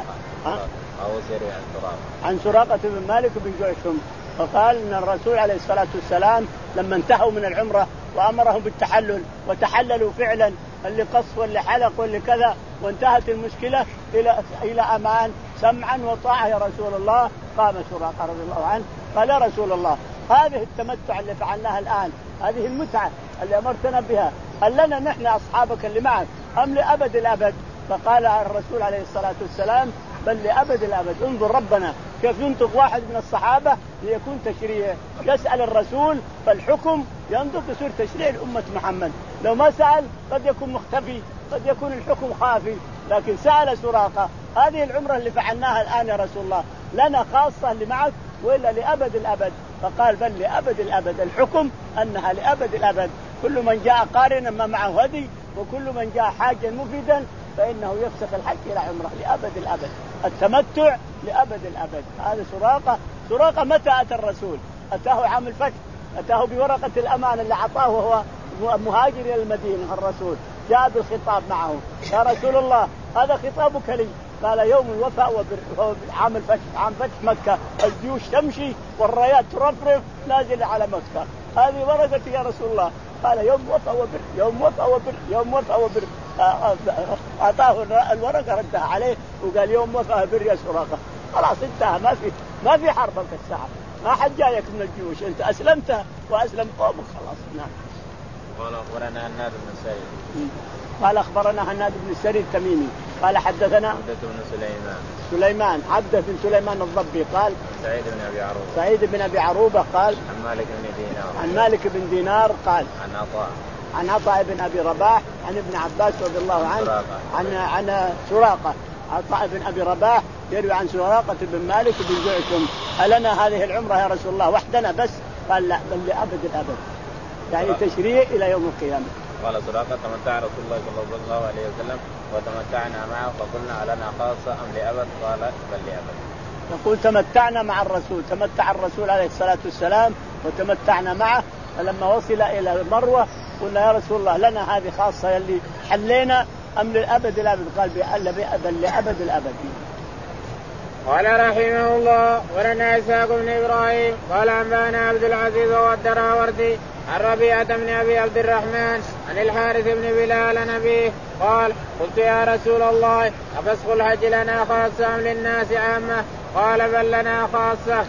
عن سراقة بن مالك بن جعشم فقال ان الرسول عليه الصلاة والسلام لما انتهوا من العمرة وامرهم بالتحلل وتحللوا فعلا اللي قص واللي حلق واللي كذا وانتهت المشكلة الى الى امان سمعا وطاعة يا رسول الله قام سراقة رضي الله عنه قال يا رسول الله هذه التمتع اللي فعلناها الآن هذه المتعة اللي أمرتنا بها هل لنا نحن أصحابك اللي معك أم لأبد الأبد؟ فقال الرسول عليه الصلاة والسلام بل لأبد الأبد. انظر ربنا كيف ينطق واحد من الصحابة ليكون تشريع يسأل الرسول فالحكم ينطق يصير تشريع لأمة محمد. لو ما سأل قد يكون مختفي قد يكون الحكم خافي لكن سأل سراقة هذه العمرة اللي فعلناها الآن يا رسول الله لنا خاصة اللي معك وإلا لأبد الأبد؟ فقال بل لأبد الأبد الحكم أنها لأبد الأبد. كل من جاء قارنا ما معه هدي وكل من جاء حاجا مفيدا فإنه يفسخ الحج إلى عمره لأبد الأبد. التمتع لأبد الأبد. هذا سراقة. سراقة متى أتى الرسول؟ أتاه عام الفتح أتاه بورقة الأمان اللي أعطاه وهو مهاجر إلى المدينة. الرسول جاء بالخطاب معه يا رسول الله هذا خطابك لي. قال يوم الوفاء وعام الفتح عام فتح مكة الجيوش تمشي والرايات ترفرف نازل على مكة هذه ورقتي يا رسول الله. قال يوم وفاء وبر يوم وفاء وبر يوم وفاء وبر. أعطاه الورقة ردها عليه وقال يوم وفاء وبر يا سراقة. خلاص انتهى ما في ما في حربك الساعة ما حد جايك من الجيوش أنت أسلمت وأسلم قومك خلاص. نعم. قال أخبرنا هناد بن السري قال أخبرنا هناد بن السري التميمي قال حدثنا عبدة بن سليمان سليمان عبدة بن سليمان الضبي قال سعيد بن أبي عروبة سعيد بن أبي عروبة قال عن مالك بن دينار عن مالك بن دينار قال عن عطاء عن عطاء بن أبي رباح عن ابن عباس رضي الله عنه عن عن سراقة. عطاء بن أبي رباح يروي عن سراقة بن مالك بن جعشم ألنا هذه العمرة يا رسول الله وحدنا بس؟ قال لا بل لأبد الأبد يعني تشريع إلى يوم القيامة. قال سراقة تمتع رسول الله صلى الله عليه وسلم وتمتعنا معه فقلنا ألنا خاصة أم لأبد؟ قال بل لأبد. يقول تمتعنا مع الرسول تمتع الرسول عليه الصلاة والسلام وتمتعنا معه فلما وصل إلى مروة قلنا يا رسول الله لنا هذه خاصة اللي حلينا أم للأبد الأبد؟ قال بل لأبد الأبد. قال رحمه الله ولنا إسحاق بن إبراهيم قال أنبانا عبد العزيز والدراوردي عن ربيعة بن أبي عبد الرحمن عن الحارث بن بلال عن أبيه قال قلت يا رسول الله أفسخ الحج لنا خاصة أم للناس عامة؟ قال بل لنا خاصة.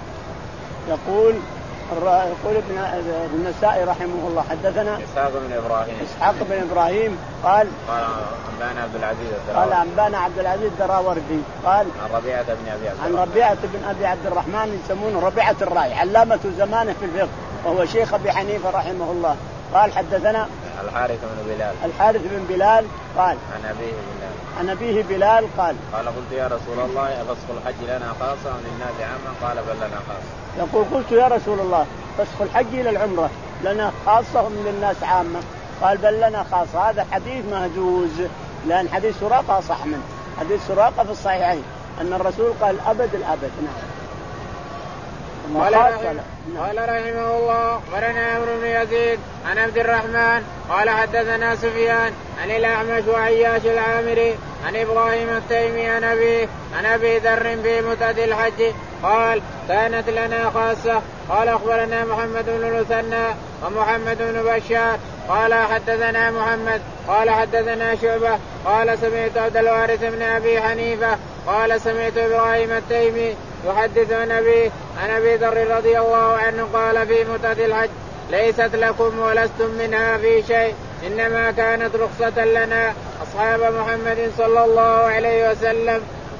يقول يقول ابن النسائي رحمه الله حدثنا إسحاق بن إبراهيم إسحاق بن إبراهيم قال قال أنبانا عبد العزيز قال أنبانا عبد العزيز الدراوردي قال عن ربيعة بن أبي عبد عن ربيعة بن أبي عبد الرحمن يسمونه ربيعة الراعي علامة زمانه في الفقه وهو شيخ أبي حنيفة رحمه الله. قال حدثنا الحارث بن بلال الحارث بن بلال قال عن أبيه بلال عن أبيه بلال قال قال قلت يا رسول الله أفسخ الحج لنا خاصة أم للناس عامة؟ قال بل لنا خاصة. يقول قلت يا رسول الله فسخ الحج إلى العمرة لنا خاصة أم للناس عامة؟ قال بل لنا خاصة. هذا حديث مهجوز لأن حديث سراقة صح منه حديث سراقة في الصحيحين أن الرسول قال أبد الأبد. نعم. قال رحمه, قال رحمه الله ورنا عمرو بن يزيد عن عبد الرحمن قال حدثنا سفيان عن الأعمش وعياش العامري عن إبراهيم التيمي عن أبيه عن أبي ذر في متعة الحج قال كانت لنا خاصة. قال أخبرنا محمد بن المثنى ومحمد بن بشار قال حدثنا محمد قال حدثنا شعبة قال سمعت عبد الوارث بن أبي حنيفة قال سمعت إبراهيم التيمي يحدث عن أبيه عن أبي ذر رضي الله عنه قال في متعة الحج ليست لكم ولستم منها في شيء إنما كانت رخصة لنا أصحاب محمد صلى الله عليه وسلم.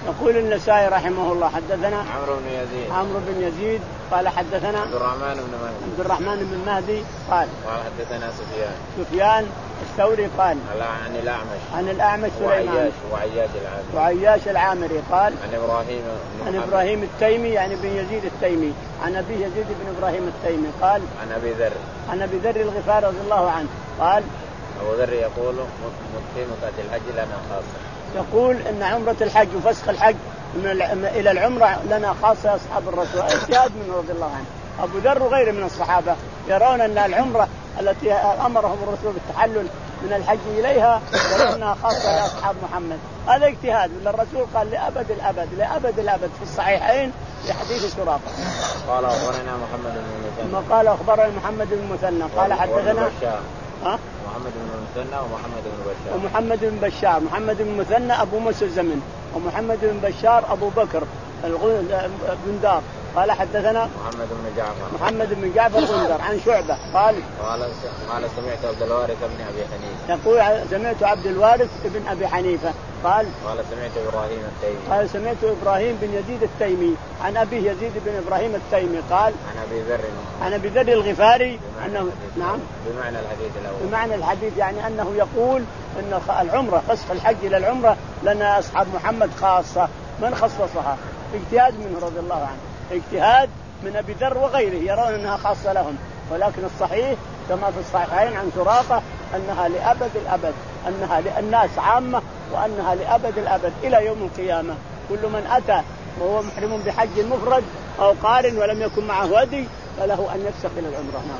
يقول النسائي رحمه الله حدثنا عمرو بن يزيد عمرو بن يزيد قال حدثنا عبد الرحمن بن مهدي عبد الرحمن بن مهدي قال قال حدثنا سفيان سفيان الثوري قال عن الأعمش عن الأعمش سليمان وعياش العامري وعياش العامري قال عن إبراهيم عن إبراهيم التيمي يعني بن يزيد التيمي عن أبي يزيد بن إبراهيم التيمي قال عن أبي ذر عن أبي ذر الغفاري رضي الله عنه قال أبو ذر يقول مقيمة الحج لنا خاصة يقول إن عمرة الحج وفسخ الحج من إلى العمرة لنا خاصة أصحاب الرسول اجتهاد منه رضي الله عنه. أبو ذر وغيره من الصحابة يرون أن العمرة التي أمرهم الرسول بالتحلل من الحج إليها لأنها خاصة لأصحاب محمد. هذا اجتهاد من الرسول قال لأبد الأبد لأبد الأبد في الصحيحين في حديث سراقة. قال أخبرنا محمد بن المثنى ثم قال أخبرنا محمد بن المثنى قال حدثنا ها محمد بن المثنى ومحمد بن بشار ومحمد بن بشار محمد بن المثنى أبو موسى الزمن ومحمد بن بشار أبو بكر بن دار قال حدثنا محمد بن جعفر محمد بن جعفر غندر عن شعبة قال قال قال سمعت عبد الوارث بن أبي حنيفة يقول سمعت عبد الوارث بن أبي حنيفة قال قال سمعت إبراهيم التيمي قال سمعت إبراهيم بن يزيد التيمي عن أبيه يزيد بن إبراهيم التيمي قال عن أبي ذر عن أبي ذر الغفاري أنه نعم بمعنى الحديث الأول بمعنى الحديث يعني أنه يقول أن العمرة فسخ الحج إلى العمرة لنا أصحاب محمد خاصة من خصصها اجتهاد منه رضي الله عنه اجتهاد من أبي ذر وغيره يرون أنها خاصة لهم ولكن الصحيح كما في الصحيحين عن سراقة أنها لأبد الأبد أنها للناس عامة وأنها لأبد الأبد إلى يوم القيامة. كل من أتى وهو محرم بحج مفرد أو قارن ولم يكن معه هدي فله أن يفسخ إلى العمرة. نعم.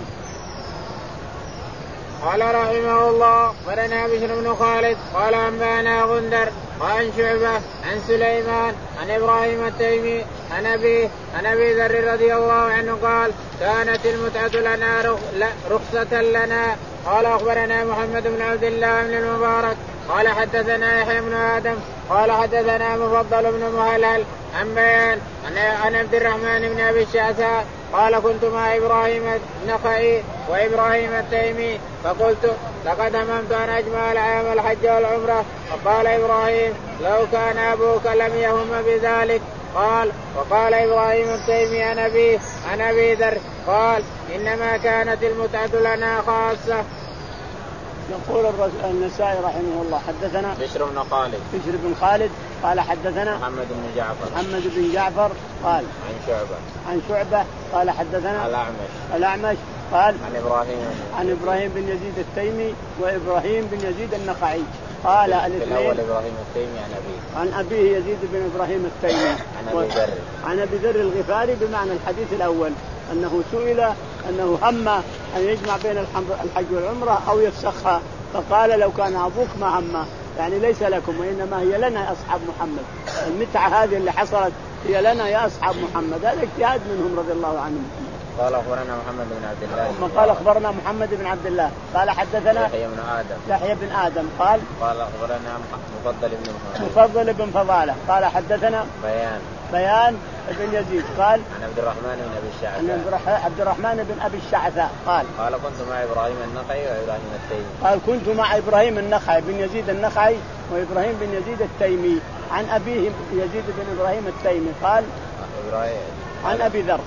قال رحمه الله ولنا بشر بن خالد قال أنبانا غندر وعن شعبة عن سليمان عن إبراهيم التيمي عن أبي عن أبي ذر رضي الله عنه قال كانت المتعة لنا رخصة لنا. قال أخبرنا محمد بن عبد الله بن المبارك قال حدثنا يحيى بن آدم قال حدثنا مفضل بن مهلهل عن بيان عن عبد الرحمن بن أبي الشعثاء قال كنت مع إبراهيم النخعي وإبراهيم التيمي فقلت لقد هممت أن أجمع العام الحج والعمرة. فقال إبراهيم لو كان أبوك لم يهم بذلك. قال وقال إبراهيم التيمي عن أبي عن أبي ذر قال إنما كانت المتعة لنا خاصة. يقول النسائي رحمه الله حدثنا بشر بن خالد بشر بن خالد قال حدثنا محمد بن جعفر محمد بن جعفر قال عن شعبة عن شعبة قال حدثنا الأعمش الأعمش قال عن إبراهيم عن إبراهيم بن يزيد التيمي وإبراهيم بن يزيد النخعي قال الأول إبراهيم التيمي عن أبيه عن أبيه يزيد بن إبراهيم التيمي عن أبي ذر عن أبي ذر الغفاري بمعنى الحديث الأول أنه سئل أنه هم أن يجمع بين الحج والعمرة أو يفسخها فقال لو كان أبوك ما هم يعني ليس لكم وإنما هي لنا يا أصحاب محمد. المتعة هذه اللي حصلت هي لنا يا أصحاب محمد. هذا اجتهاد منهم رضي الله عنهم. قال أخبرنا محمد بن عبد الله ثم قال أخبرنا محمد بن عبد الله قال حدثنا يحيى بن آدم يحيى بن آدم قال قال أخبرنا مفضل بن مفضل بن فضالة قال حدثنا بيان بيان بن يزيد قال عن عبد الرحمن بن أبي الشعثاء عن عبد الرحمن بن أبي الشعثاء قال قال كنت مع إبراهيم النخعي وإبراهيم التيمي قال كنت مع إبراهيم النخعي بن يزيد النخعي وإبراهيم بن يزيد التيمي عن أبيه يزيد بن إبراهيم التيمي قال إبراهيم عن أبي ذر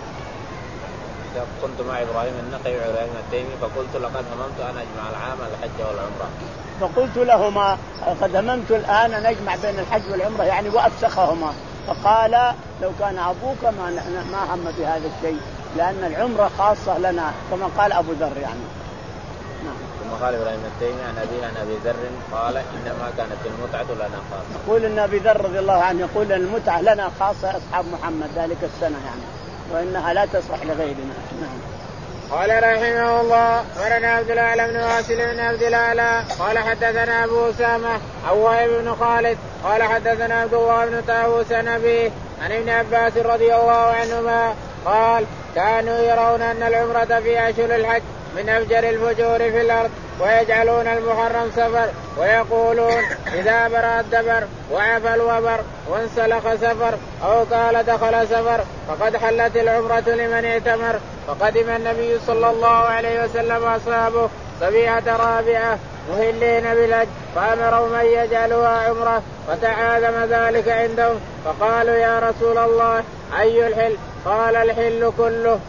كنت مع إبراهيم النخعي وإبراهيم التيمي فقلت لقد هممت أن أجمع العام الحج والعمرة. فقلت لهما قد هممت الآن أن أجمع بين الحج والعمرة يعني وأفسخهما. فقال لو كان أبوك ما ما هم بهذا الشيء لأن العمرة خاصة لنا كما قال أبو ذر يعني. نعم. ثم قال إبراهيم التيمي عن أبيه عن أبي ذر قال إنما كانت المتعة لنا خاصة. يقول إن أبي ذر رضي الله عنه يقول أن المتعة لنا خاصة أصحاب محمد ذلك السنة يعني وإنها لا تصلح لغيرنا. نعم. قال رحمه الله ورنا عبد الأعلى بن واصل بن عبد الأعلى قال حدثنا أبو أسامة عوائب بن خالد قال حدثنا عبد الله بن طاووس عن أبيه عن ابن عباس رضي الله عنهما قال كانوا يرون أن العمرة في أشهر الحج من أفجر الفجور في الأرض ويجعلون المحرم سفر ويقولون إذا برأ الدبر وعفى الوبر وانسلخ سفر أو قال دخل سفر فقد حلت العمرة لمن اعتمر. فقدم النبي صلى الله عليه وسلم وأصحابه سبيعة رابعة مهلين بالحج فأمرهم أن يجعلوها عمرة فتعاظم ذلك عندهم فقالوا يا رسول الله أي الحل؟ قال الحل كله.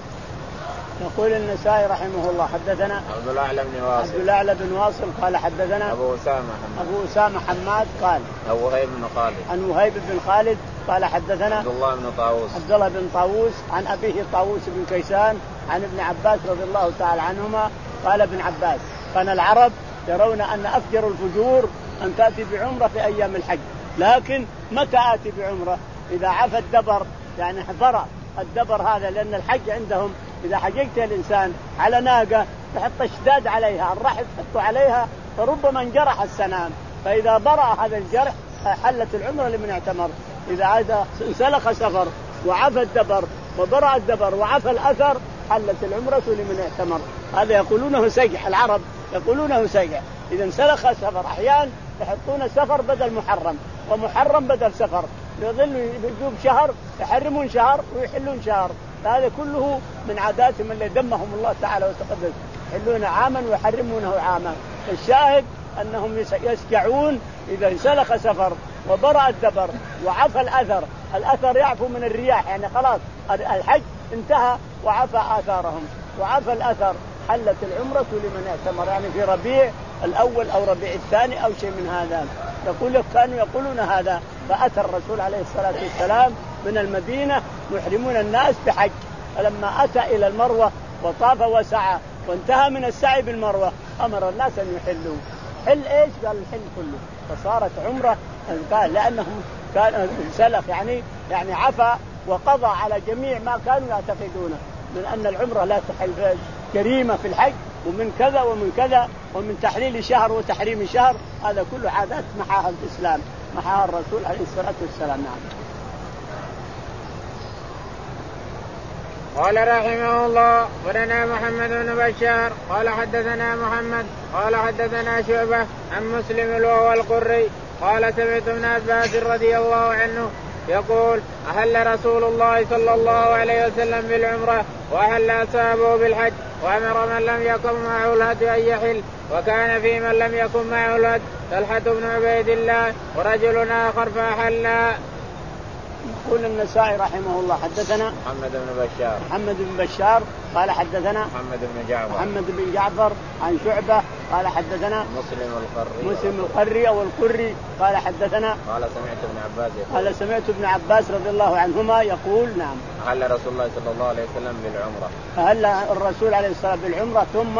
يقول النسائي رحمه الله حدثنا عبد الأعلى بن واصل عبد الأعلى بن واصل قال حدثنا أبو أسامة أبو أسامة حماد قال عن وهيب بن خالد عن وهيب بن خالد قال حدثنا عبد الله بن طاووس عبد الله بن طاووس عن أبيه طاووس بن كيسان عن ابن عباس رضي الله تعالى عنهما قال ابن عباس كان العرب يرون أن أفجر الفجور أن تأتي بعمرة في أيام الحج، لكن متى آتي بعمرة؟ إذا عفى الدبر، يعني برأ الدبر هذا، لأن الحج عندهم إذا حججت الإنسان على ناقة تحط اشداد عليها، الرحل تحط عليها فربما انجرح السنام، فإذا برأ هذا الجرح حلت العمرة لمن اعتمر. إذا عاد انسلخ سفر وعفى الدبر وبرأ الدبر وعفى الأثر حلت العمرة لمن اعتمر. هذا يقولونه سجع، العرب يقولونه سجع. إذا انسلخ سفر أحيان يحطون سفر بدل محرم ومحرم بدل سفر، يظل يذوب شهر يحرمون شهر ويحلون شهر. هذا كله من عاداتهم اللي دمهم الله تعالى وتقدس، يحلون عاما ويحرمونه عاما. الشاهد أنهم يسجعون إذا انسلخ سفر وبرأ الدبر وعفى الأثر. الأثر يعفو من الرياح، يعني خلاص الحج انتهى وعفى آثارهم وعفى الأثر حلت العمرة لمن اعتمر، يعني في ربيع الأول أو ربيع الثاني أو شيء من هذا. يقول كانوا يقولون هذا. فأتى الرسول عليه الصلاة والسلام من المدينة محرمون الناس بحج، فلما أتى إلى المروة وطاف وسعى وانتهى من السعي بالمروة أمر الناس أن يحلوا. حل إيش؟ قال الحل كله، فصارت عمرة. قال لأنهم كان سلف يعني يعني عفى وقضى على جميع ما كانوا يعتقدونه من أن العمرة لا تحل، جريمة في الحج ومن كذا ومن كذا ومن تحليل شهر وتحريم شهر، هذا كله عادات محاها الإسلام محاها الرسول عليه الصلاة والسلام. نعم. قال رحمه الله ولنا محمد بن بشار قال حدثنا محمد قال حدثنا شعبة عن مسلم وهو القري قال سمعت ابن عباس رضي الله عنه يقول أهل رسول الله صلى الله عليه وسلم بالعمرة وأهل أصحابه بالحج وأمر من لم يكن معه الهدي أن يحل، وكان في من لم يكن معه الهدي طلحة بن عبيد الله ورجل آخر فأحلا. يقول النسائي رحمه الله حدثنا محمد بن بشار محمد بن بشار قال حدثنا محمد بن جعفر محمد بن جعفر عن شعبة قال حدثنا مسلم القري مسلم القري أو القري قال حدثنا قال سمعت ابن عباس يقول قال سمعت ابن عباس رضي الله عنهما يقول نعم أهل رسول الله صلى الله عليه وسلم بالعمرة أهل الرسول عليه الصلاة والسلام بالعمرة ثم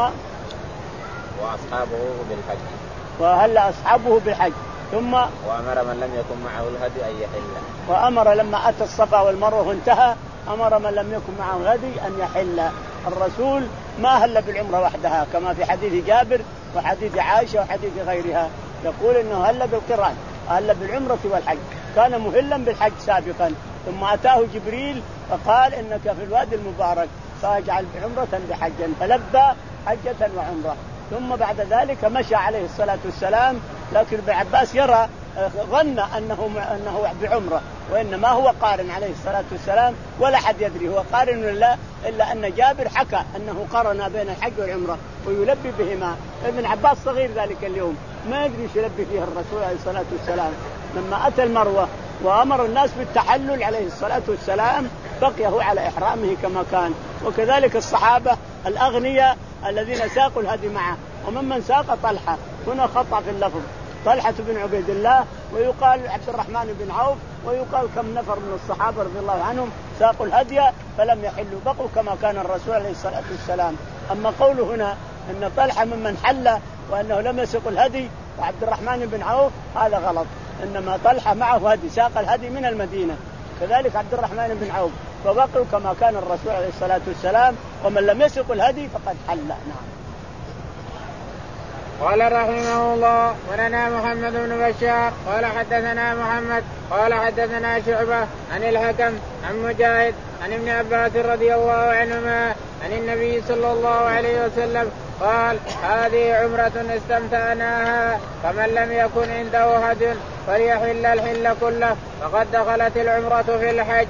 وأصحابه بالحج وأهل أصحابه بالحج ثم وأمر من لم يكن معه الهدي أن يحل، وأمر لما أتى الصفا والمروة وانتهى أمر من لم يكن معه الهدي أن يحل. الرسول ما هل بالعمرة وحدها كما في حديث جابر وحديث عائشة وحديث غيرها، يقول إنه هل بالقران هل بالعمرة والحج، كان مهلا بالحج سابقا ثم أتاه جبريل فقال إنك في الوادي المبارك فاجعل بعمرة بحجا، فلبى حجة وعمرة. ثم بعد ذلك مشى عليه الصلاة والسلام، لكن ابن عباس يرى ظن أنه أنه بعمرة وإنما هو قارن عليه الصلاة والسلام، ولا حد يدري هو قارن ولا، إلا أن جابر حكى أنه قرن بين الحج والعمرة ويلبي بهما. ابن عباس صغير ذلك اليوم ما يدري ايش يلبي فيه الرسول عليه الصلاة والسلام. لما أتى المروة وأمر الناس بالتحلل عليه الصلاة والسلام بقي هو على إحرامه كما كان. وكذلك الصحابة الأغنياء الذين ساقوا الهدي معه، وممن ساق طلحة، هنا خطأ في اللفظ، طلحة بن عبيد الله ويقال عبد الرحمن بن عوف ويقال كم نفر من الصحابة رضي الله عنهم ساقوا الهدي فلم يحلوا، بقوا كما كان الرسول عليه الصلاة والسلام. أما قوله هنا أن طلحة ممن حل وأنه لم يسق الهدي وعبد الرحمن بن عوف هذا غلط، إنما طلحة معه هدي ساق الهدي من المدينة، كذلك عبد الرحمن بن عوف، فبقوا كما كان الرسول عليه الصلاة والسلام، ومن لم يسق الهدي فقد حل. نعم. قال رحمه الله ولنا محمد بن بشار قال حدثنا محمد قال حدثنا شعبة عن الحكم عن مجاهد عن ابن عباس رضي الله عنهما عن النبي صلى الله عليه وسلم قال هذه عمرة استمتعناها، فمن لم يكن عنده هدي فليحل الحل كله فقد دخلت العمرة في الحج.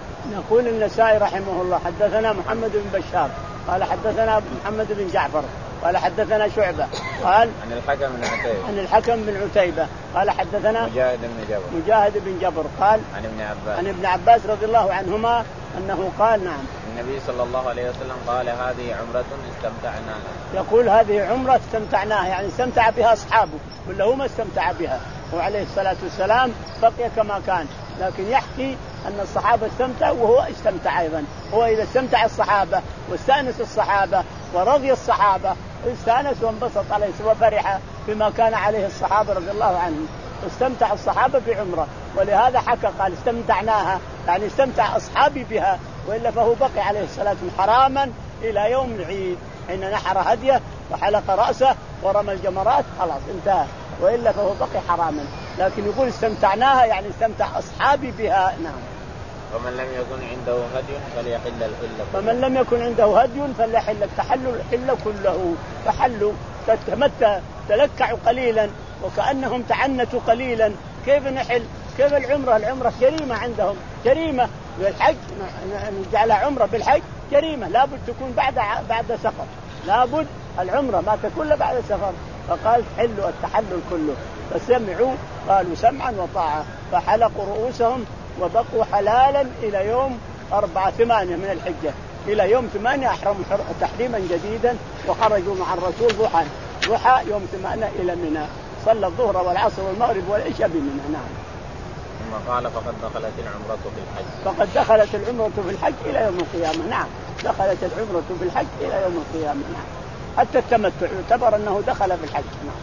يقول النسائي رحمه الله حدثنا محمد بن بشار قال حدثنا محمد بن جعفر قال حدثنا شعبة قال عن الحكم بن عتيبة عن الحكم بن عتيبة قال حدثنا مجاهد بن جبر مجاهد بن جبر قال عن ابن عباس عن ابن عباس رضي الله عنهما أنه قال نعم النبي صلى الله عليه وسلم قال هذه عمرة استمتعناها. يقول هذه عمرة استمتعناها يعني استمتع بها أصحابه ولا هو ما استمتع بها وعليه الصلاة والسلام بقي كما كان، لكن يحكي أن الصحابة استمتعوا وهو استمتع أيضا. هو إذا استمتع الصحابة واستأنس الصحابة ورضي الصحابة استأنس وانبسط عليه وفرح بما كان عليه الصحابة رضي الله عنهم، استمتع الصحابة بعمرة، ولهذا حكى قال استمتعناها يعني استمتع أصحابي بها، وإلا فهو بقي عليه الصلاة والسلام حراما إلى يوم العيد حين نحر هديه وحلق رأسه ورمى الجمرات خلاص انتهى، وإلا فهو بقي حراما. لكن يقول استمتعناها يعني استمتع أصحابي بها. نعم. ومن لم يكن عنده هدي فليحل الحل. فمن لم يكن عنده هدي فليحل تحلوا الحل كله، تحلوا تتمتع تلكعوا قليلا وكأنهم تعنتوا قليلا. كيف نحل؟ كيف العمرة؟ العمرة جريمة عندهم، جريمة بالحج نجعلها عمرة بالحج جريمة، لابد تكون بعد بعد سفر، لابد العمرة ما تكون بعد سفر. فقال حلوا التحلل كله، فسمعوا قالوا سمعا وطاعة فحلقوا رؤوسهم وبقوا حلالا إلى يوم أربعة ثمانية من الحجة، إلى يوم ثمانية أحرموا تحريما جديدا وخرجوا مع الرسول ضحى ضحى يوم ثمانية إلى منى، صلى الظهر والعصر والمغرب والعشاء بمنى. نعم. ثم قال فقد دخلت العمرة في الحج. فقد دخلت العمرة في الحج إلى يوم القيامة. نعم دخلت العمرة في الحج إلى يوم القيامة. نعم حتى التمتع يعتبر أنه دخل في الحج. نعم.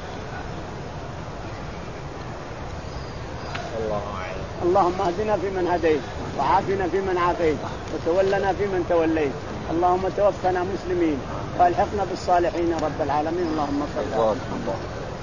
الله أعلم. اللهم اهدنا فيمن هديت وعافنا فيمن عافيت وتولنا فيمن توليت، اللهم توفنا مسلمين والحقنا بالصالحين رب العالمين. اللهم صل على محمد.